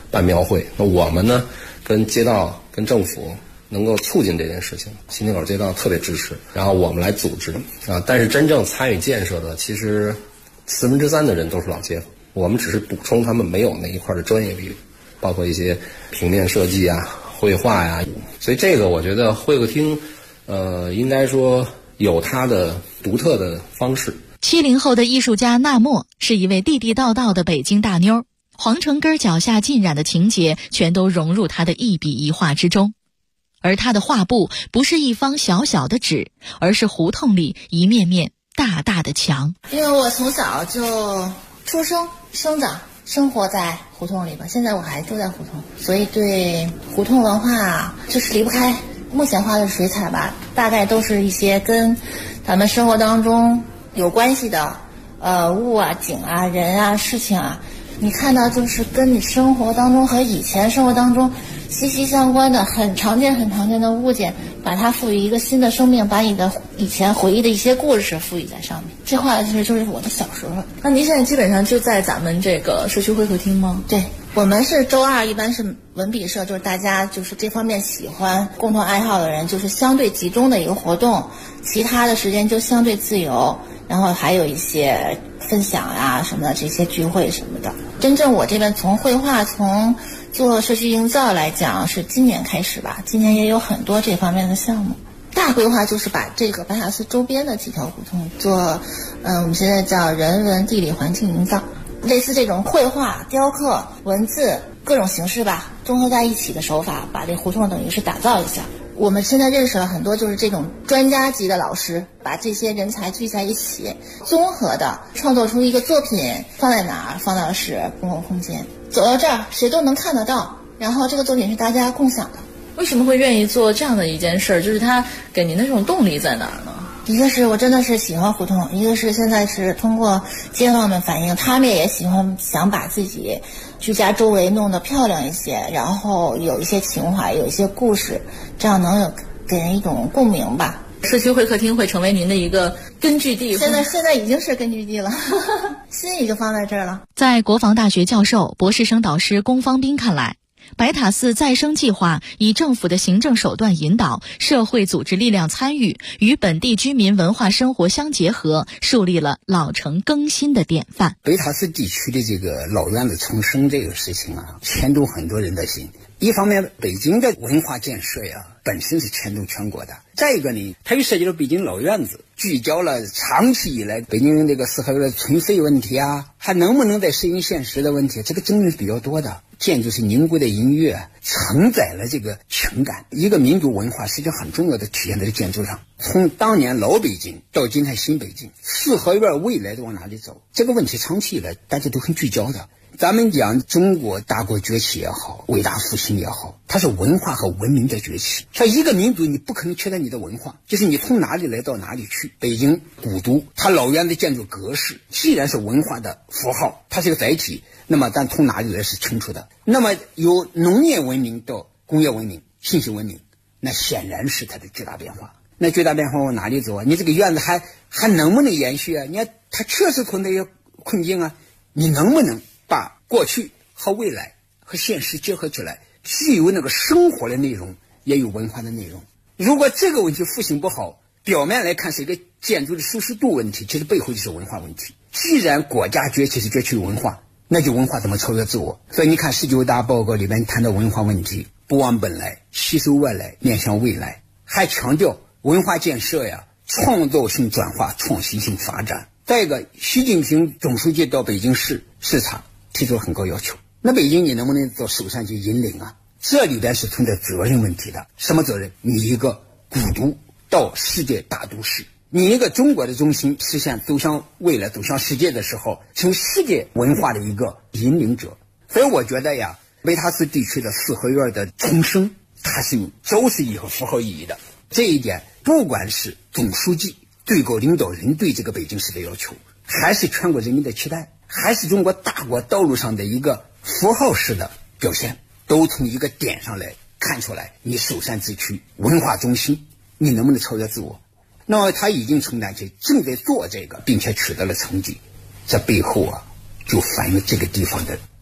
办庙会。那我们呢，跟街道、跟政府能够促进这件事情，新街口街道特别支持，然后我们来组织啊。但是真正参与建设的，其实3%的人都是老街坊，我们只是补充他们没有那一块的专业力量，包括一些平面设计啊、绘画呀。所以这个我觉得会客厅，应该说有它的独特的方式。 70后的艺术家纳莫是一位地地道道的北京大妞，皇城根脚下浸染的情节全都融入她的一笔一画之中。而她的画布不是一方小小的纸，而是胡同里一面面大大的墙。 因为我从小就出生生长生活在胡同里吧，现在我还住在胡同，所以对胡同文化就是离不开。目前画的水彩吧，大概都是一些跟咱们生活当中有关系的物啊、景啊、人啊、事情啊，你看到就是跟你生活当中和以前生活当中息息相关的很常见的物件，把它赋予一个新的生命，把你的以前回忆的一些故事赋予在上面。这画其实就是我的小时候。 那您现在基本上就在咱们这个社区会客厅吗？ 对，我们是周二一般是文笔社，就是大家就是这方面喜欢共同爱好的人，就是相对集中的一个活动，其他的时间就相对自由，然后还有一些分享啊什么的，这些聚会什么的。真正我这边从绘画从做社区营造来讲是今年开始吧，今年也有很多这方面的项目。大规划就是把这个白塔寺周边的几条胡同做我们现在叫人文地理环境营造，类似这种绘画、雕刻、文字各种形式吧，综合在一起的手法，把这胡同等于是打造一下。我们现在认识了很多就是这种专家级的老师，把这些人才聚在一起，综合的创作出一个作品，放在哪儿？放到是公共空间，走到这儿谁都能看得到，然后这个作品是大家共享的。 为什么会愿意做这样的一件事儿？就是它给您的这种动力在哪儿呢？ 一个是我真的是喜欢胡同，一个是现在是通过街坊们反映，他们也喜欢想把自己居家周围弄得漂亮一些，然后有一些情怀，有一些故事，这样能有给人一种共鸣吧。 社区会客厅会成为您的一个根据地， 现在已经是根据地了，心已经放在这儿了。 在国防大学教授、博士生导师龚方斌看来，白塔寺再生计划以政府的行政手段引导，社会组织力量参与，与本地居民文化生活相结合，树立了老城更新的典范。 白塔寺地区的这个老院子重生这个事情啊，牵动很多人的心。一方面，北京的文化建设呀，本身是牵动全国的。再一个呢，它又涉及到北京老院子，聚焦了长期以来北京这个四合院的存废问题啊，还能不能再适应现实的问题，这个争论是比较多的。建筑是凝固的音乐，承载了这个情感。一个民族文化实际上很重要的体现在建筑上。从当年老北京到今天新北京，四合院未来都往哪里走，这个问题长期以来大家都很聚焦的。咱们讲中国大国崛起也好，伟大复兴也好，它是文化和文明的崛起。像一个民族，你不可能缺少你的文化，就是你从哪里来到哪里去。北京古都，它老院的建筑格式既然是文化的符号，它是个载体，那么但从哪里来是清楚的。那么由农业文明到工业文明、信息文明，那显然是它的巨大变化。那巨大变化往哪里走啊？你这个院子还能不能延续啊？你看它确实存在一个困境啊，你能不能把过去和未来和现实结合起来，既有那个生活的内容，也有文化的内容。如果这个问题复兴不好，表面来看是一个建筑的舒适度问题，其实背后就是文化问题。既然国家崛起是崛起于文化，那就文化怎么超越自我？所以你看19大报告里面谈到文化问题，不忘本来，吸收外来，面向未来，还强调文化建设呀，创造性转化，创新性发展。再一个，习近平总书记到北京市视察，提出了很高要求。那北京你能不能到首善去引领啊？这里边是存在责任问题的。什么责任？你一个古都到世界大都市，你一个中国的中心实现走向未来、走向世界的时候，成世界文化的一个引领者。所以我觉得呀，白塔寺地区的四合院的重生，它是有昭示意义和符号意义的。这一点，不管是总书记、最高领导人对这个北京市的要求，还是全国人民的期待，还是中国大国道路上的一个符号式的表现，都从一个点上来看出来，你首善之区文化中心，你能不能超越自我？那么他已经承担起，正在做这个，并且取得了成绩，这背后啊，就反映这个地方的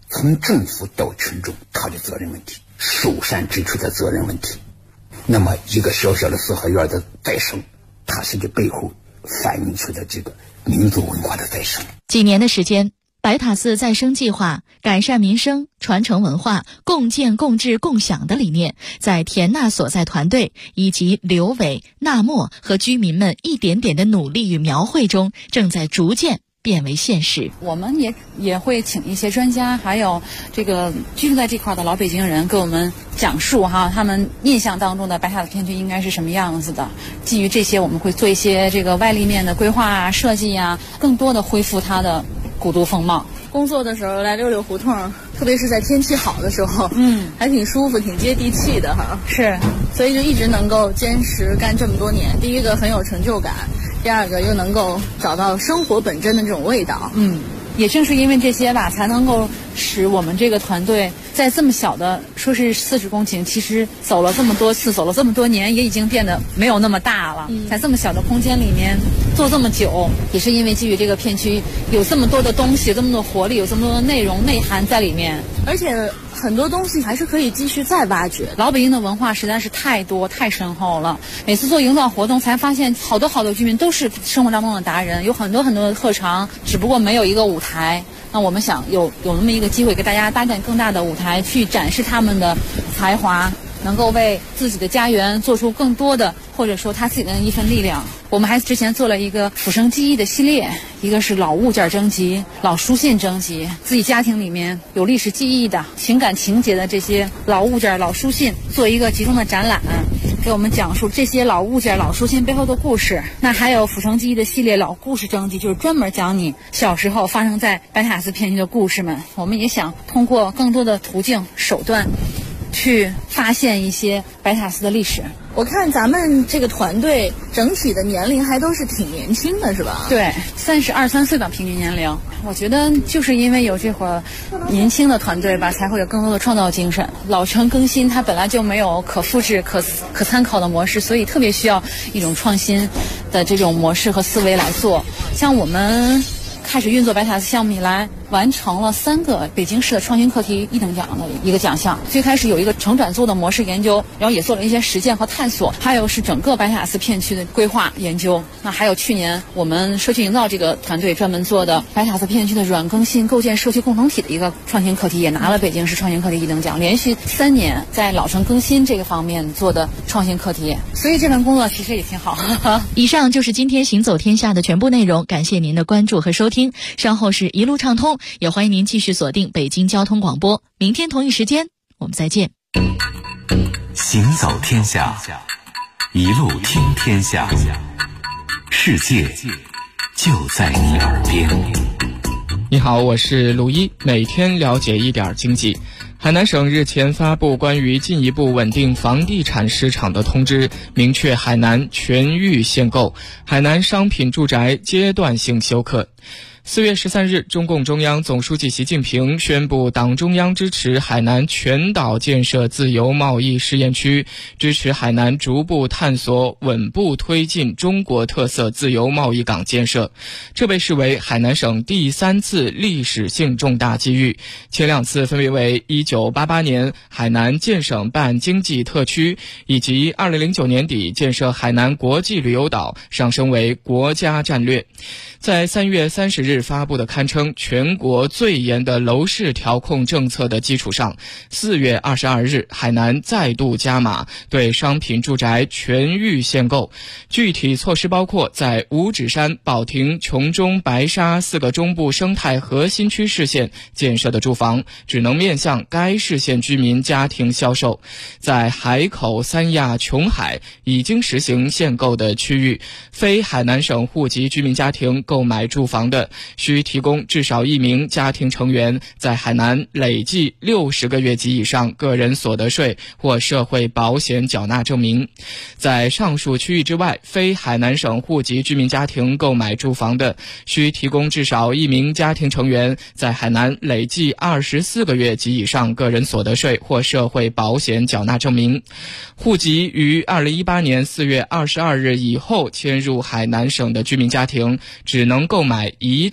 从政府到群众他的责任问题，首善之处的责任问题。那么一个小小的四合院的再生，它是这背后反映出的这个民族文化的再生。 几年的时间，白塔寺再生计划改善民生、传承文化、共建共治共享的理念，在田娜所在团队以及刘伟、纳默和居民们一点点的努力与描绘中，正在逐渐变为现实。 我们也会请一些专家，还有这个居住在这块的老北京人给我们讲述他们印象当中的白塔寺片区应该是什么样子的。基于这些，我们会做一些这个外立面的规划设计更多的恢复它的古都风貌。工作的时候来溜溜胡同，特别是在天气好的时候，还挺舒服，挺接地气的是，所以就一直能够坚持干这么多年。第一个很有成就感，第二个又能够找到生活本真的这种味道。也正是因为这些吧，才能够使我们这个团队在这么小的说是40公顷，其实走了这么多次，走了这么多年，也已经变得没有那么大了。在这么小的空间里面做这么久，也是因为基于这个片区有这么多的东西，有这么多活力，有这么多的内容内涵在里面，而且很多东西还是可以继续再挖掘。老北京的文化实在是太多太深厚了，每次做营造活动才发现好多居民都是生活当中的达人，有很多的特长，只不过没有一个舞台。那我们想有那么一个机会，给大家搭建更大的舞台，去展示他们的才华，能够为自己的家园做出更多的，或者说他自己的一份力量。我们还之前做了一个抚生记忆的系列，一个是老物件征集、老书信征集，自己家庭里面有历史记忆的、情感情节的这些老物件、老书信，做一个集中的展览，给我们讲述这些老物件、老书信背后的故事。那还有抚生记忆的系列老故事征集，就是专门讲你小时候发生在白塔寺片区的故事们。我们也想通过更多的途径手段去发现一些白塔寺的历史。我看咱们这个团队整体的年龄还都是挺年轻的，是吧？对，32、3岁吧，平均年龄。我觉得就是因为有这会儿年轻的团队吧，才会有更多的创造精神。老城更新它本来就没有可复制、可参考的模式，所以特别需要一种创新的这种模式和思维来做。像我们开始运作白塔寺项目以来，完成了3个北京市的创新课题1等奖的一个奖项。最开始有一个成转做的模式研究，然后也做了一些实践和探索，还有是整个白塔寺片区的规划研究。那还有去年我们社区营造这个团队专门做的白塔寺片区的软更新构建社区共同体的一个创新课题，也拿了北京市创新课题1等奖，连续3年在老城更新这个方面做的创新课题。所以这份工作其实也挺好。 以上就是今天行走天下的全部内容，感谢您的关注和收听。稍后是一路畅通，也欢迎您继续锁定北京交通广播。明天同一时间我们再见。 行走天下，一路听天下，世界就在你耳边。 你好，我是陆一，每天了解一点经济。海南省日前发布关于进一步稳定房地产市场的通知，明确海南全域限购，海南商品住宅阶段性休克。4月13日，中共中央总书记习近平宣布，党中央支持海南全岛建设自由贸易试验区，支持海南逐步探索稳步推进中国特色自由贸易港建设。这被视为海南省第3次历史性重大机遇，前2次分别为1988年海南建省办经济特区，以及2009年底建设海南国际旅游岛上升为国家战略。在3月30日发布的堪称全国最严的楼市调控政策的基础上，4月22日海南再度加码，对商品住宅全域限购。具体措施包括在五指山、保亭、琼中、白沙4个中部生态核心区市县建设的住房只能面向该市县居民家庭销售。在海口、三亚、琼海已经实行限购的区域，非海南省户籍居民家庭购买住房的，需提供至少1名家庭成员在海南累计60个月及以上个人所得税或社会保险缴纳证明。在上述区域之外，非海南省户籍居民家庭购买住房的，需提供至少1名家庭成员在海南累计24个月及以上个人所得税或社会保险缴纳证明。户籍于2018年4月22日以后迁入海南省的居民家庭，只能购买1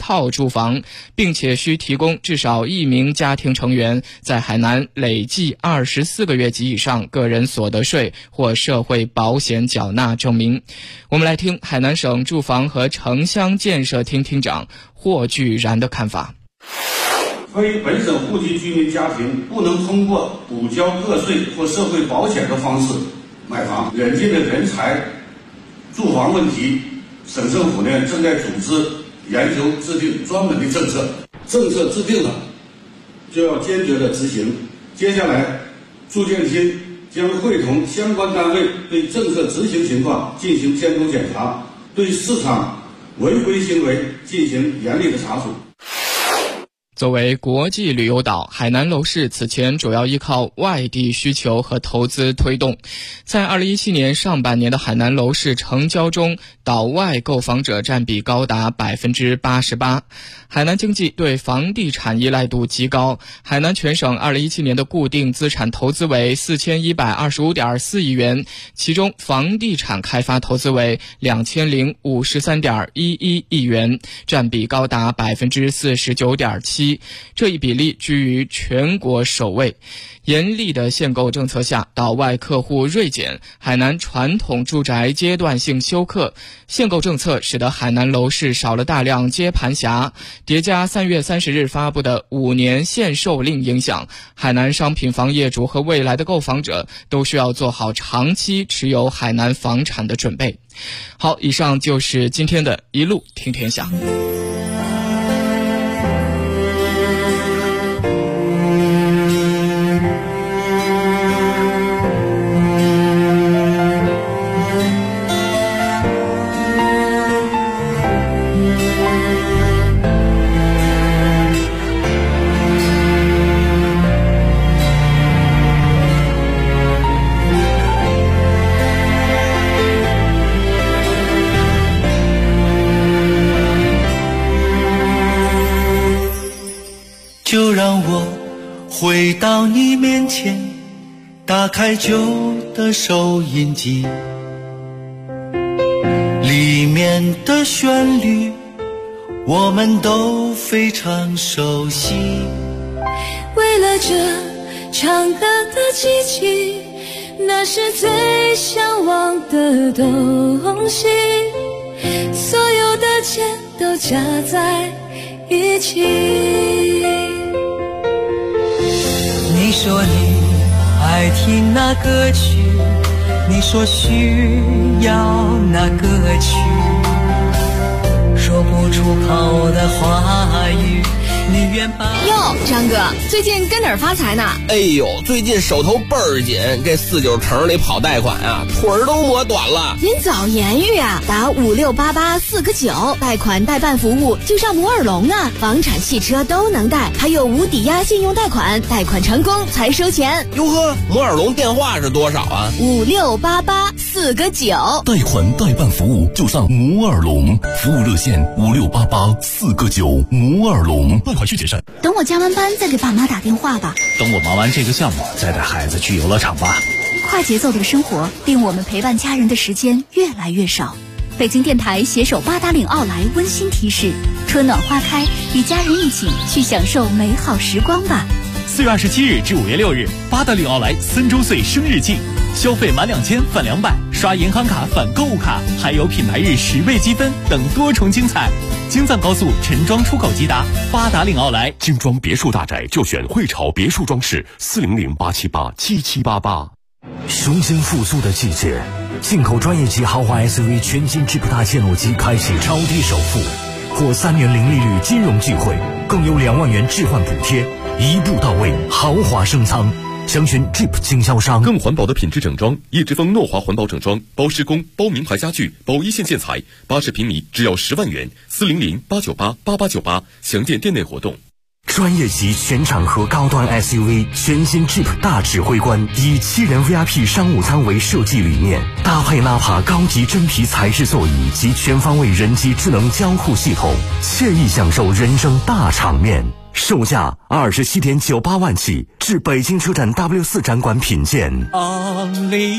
套住房，并且需提供至少1名家庭成员在海南累计24个月及以上个人所得税或社会保险缴纳证明。我们来听海南省住房和城乡建设厅厅长霍巨然的看法。 非本省户籍居民家庭不能通过补交个税或社会保险的方式买房。引进的人才住房问题，省政府呢正在组织研究制定专门的政策，政策制定了就要坚决的执行。接下来住建厅将会同相关单位对政策执行情况进行监督检查，对市场违规行为进行严厉的查处。 作为国际旅游岛，海南楼市此前主要依靠外地需求和投资推动。在2017年上半年的海南楼市成交中，岛外购房者占比高达 88%。海南经济对房地产依赖度极高，海南全省2017年的固定资产投资为 4125.4 亿元，其中房地产开发投资为 2053.11 亿元，占比高达 49.7%。这一比例居于全国首位。严厉的限购政策下，岛外客户锐减，海南传统住宅阶段性休克。限购政策使得海南楼市少了大量接盘侠，叠加3月30日发布的5年限售令影响，海南商品房业主和未来的购房者都需要做好长期持有海南房产的准备。好，以上就是今天的一路听天下。 就让我回到你面前，打开旧的收音机，里面的旋律我们都非常熟悉。 为了这唱歌的机器，那是最向往的东西，所有的钱都加在一起。 你说你爱听那歌曲，你说需要那歌曲，说不出口的话语，你愿把。 哟，张哥，最近跟哪儿发财呢？ 哎呦，最近手头倍儿紧，这49城里跑贷款啊，腿儿都磨短了。 您早言语啊，打5688 4个9，贷款代办服务就上摩尔龙啊，房产汽车都能贷，还有无抵押信用贷款，贷款成功才收钱。 哟呵，摩尔龙电话是多少啊 ？5688 4个9， 贷款代办服务就上摩尔龙，服务热线5688 4个9，摩尔龙，贷款需谨慎。 等我加完班再给爸妈打电话吧。 等我忙完这个项目再带孩子去游乐场吧。 快节奏的生活令我们陪伴家人的时间越来越少。北京电台携手八达岭奥莱温馨提示：春暖花开，与家人一起去享受美好时光吧。 4月27日至5月6日，八达岭奥莱3周岁生日庆，消费满2000返200，刷银行卡返购物卡，还有品牌日10倍积分等多重精彩。京藏高速陈庄出口即达，八达岭奥莱。 精装别墅大宅就选汇潮别墅装饰，400-878-7788。 雄心复苏的季节，进口专业级豪华 SUV 全新 Jeep 大切诺基开启超低首付，获3年零利率金融聚会，更有2万元置换补贴，一步到位，豪华升舱。详询 Jeep 经销商。 更环保的品质整装，叶之峰诺华环保整装，包施工、包名牌家具、包一线建材，80平米只要10万元，400-898-8898，详见店内活动。 专业级全场合高端 SUV 全新 Jeep 大指挥官，以7人 VIP 商务舱为设计理念，搭配纳帕高级真皮材质座椅及全方位人机智能交互系统，惬意享受人生大场面。售价27.98万起，至北京车展 W4 展馆品鉴。 Only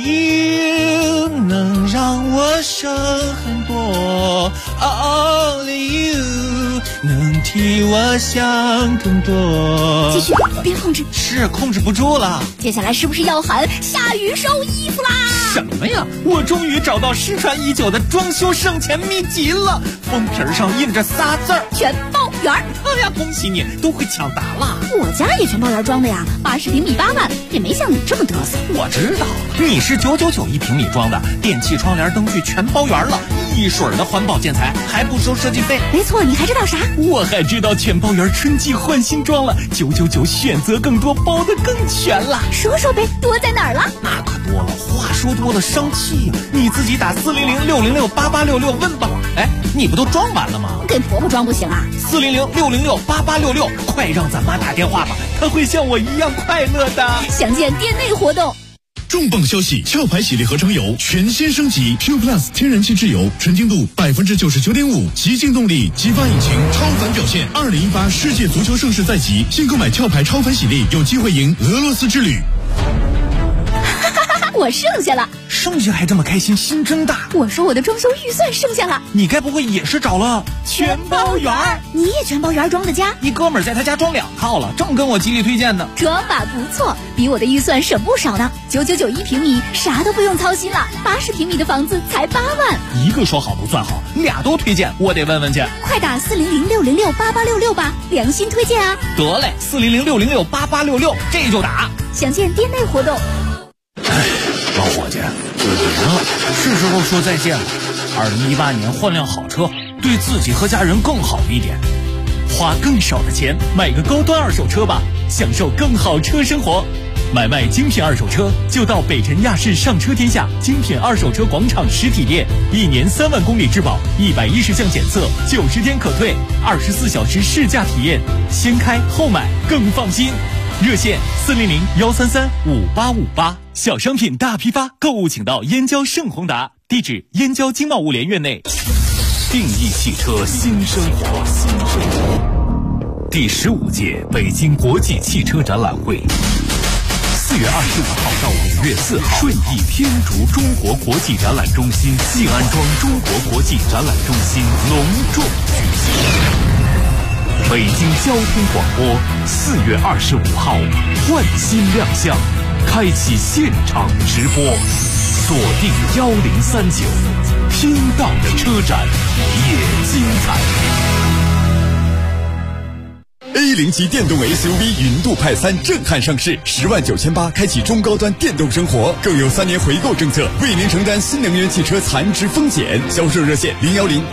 you 能让我省很多 ，Only you 能替我想更多。 继续，别控制。 是控制不住了。 接下来是不是要喊下雨收衣服啦？ 什么呀？我终于找到失传已久的装修省钱秘籍了，封皮上印着仨字儿： 全包圆。 哎呀，恭喜你，都会抢答了。 我家也全包圆装的呀，80平米8万，也没像你这么嘚瑟。 我知道，你是999一平米装的，电器、窗帘、灯具全包圆了，一水儿的环保建材，还不收设计费。 没错，你还知道啥？ 我还知道全包圆春季换新装了，999选择更多，包得更全了。 说说呗，多在哪儿了？ 那可多了，话说多了伤气呀。你自己打400-606-8866问吧。哎，你不都装完了吗？ 给婆婆装不行啊 ？400-606-8866，快让咱妈打电话吧，她会像我一样快乐的。 详见店内活动。 重磅消息！壳牌洗涤合成油全新升级 ，Q Plus 天然气质油，纯净度99.5%，极净动力，激发引擎，超凡表现。2018世界足球盛世在即，新购买壳牌超凡洗涤，有机会赢俄罗斯之旅。 我剩下了， 剩下还这么开心，心真大。 我说我的装修预算剩下了， 你该不会也是找了全包圆？ 你也全包圆装的家？ 你哥们儿在他家装2套了，正跟我极力推荐呢。 装法不错，比我的预算省不少呢。999一平米，啥都不用操心了。80平米的房子才8万。 一个说好不算好，俩都推荐，我得问问去。 快打400-606-8866吧，良心推荐啊！ 得嘞，400-606-8866，这就打。 详见店内活动。 老伙计，是时候说再见了。2018年换辆好车，对自己和家人更好一点，花更少的钱买个高端二手车吧，享受更好车生活。买卖精品二手车就到北辰亚市上车天下精品二手车广场实体店，1年3万公里质保，110项检测，90天可退，24小时试驾体验，先开后买更放心。热线400-133-5858，小商品大批发，购物请到燕郊盛宏达，地址燕郊经贸物联院内。 定义汽车新生活，第15届北京国际汽车展览会，4月25号到5月4号，顺义天竺中国国际展览中心静安庄中国国际展览中心隆重举行。北京交通广播4月25号焕新亮相，开启现场直播，锁定1039，听到的车展也精彩。 A0级电动 SUV 云度派3震撼上市，10.980万开启中高端电动生活，更有3年回购政策，为您承担新能源汽车残值风险。销售热线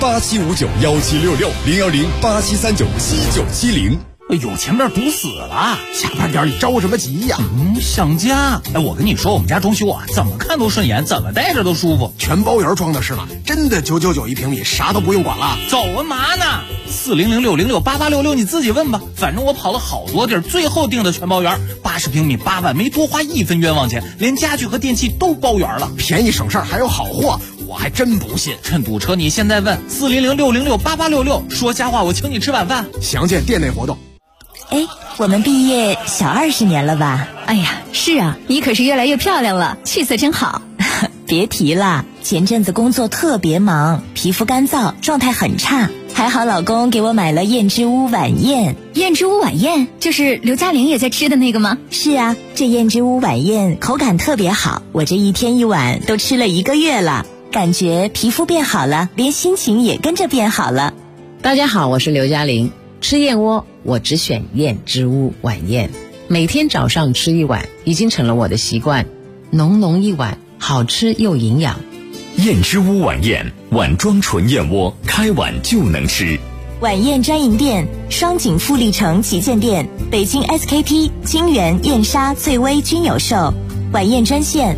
010-8759-1766，010-8739-7970。 有前面堵死了，下班点你着什么急呀？想家。哎，我跟你说，我们家装修啊，怎么看都顺眼，怎么待着都舒服。 全包圆装的是吗？真的999一平米，啥都不用管了。 走啊嘛呢？400-606-8866，你自己问吧。反正我跑了好多地儿，最后定的全包圆，80平米8万，没多花1分冤枉钱，连家具和电器都包圆了， 便宜省事儿还有好货。我还真不信， 趁堵车你现在问400-606-8866，说瞎话我请你吃晚饭。 详见店内活动。 哎，我们毕业小20年了吧？ 哎呀，是啊，你可是越来越漂亮了，气色真好。 别提了，前阵子工作特别忙，皮肤干燥，状态很差。还好老公给我买了燕之屋晚宴。 燕之屋晚宴就是刘嘉玲也在吃的那个吗？ 是啊，这燕之屋晚宴口感特别好，我这一天一碗都吃了1个月了，感觉皮肤变好了，连心情也跟着变好了。 大家好，我是刘嘉玲。吃燕窝我只选燕之屋晚宴，每天早上吃1碗已经成了我的习惯，浓浓一碗，好吃又营养。 燕之屋晚宴，碗装纯燕窝，开碗就能吃。 晚宴专营店：双井富力城旗舰店、北京 SKP、金源、燕莎、翠微均有售。晚宴专线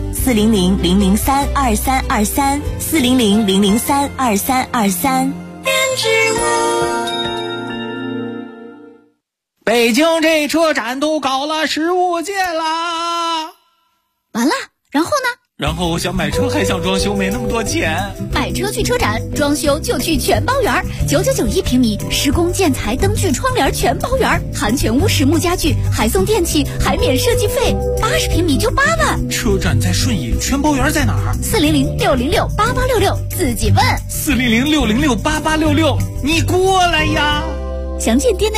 400-003-2323，400-003-2323。 燕之屋。 北京这车展都搞了15届啦， 完了，然后呢？ 然后我想买车还想装修，没那么多钱。 买车去车展，装修就去全包圆，999一平米，施工建材灯具窗帘全包圆，含全屋实木家具，还送电器，还免设计费，80平米就8万。 车展在顺义，全包圆在哪儿 ？400-606-8866，自己问。 400-606-8866，你过来呀。 详见店内。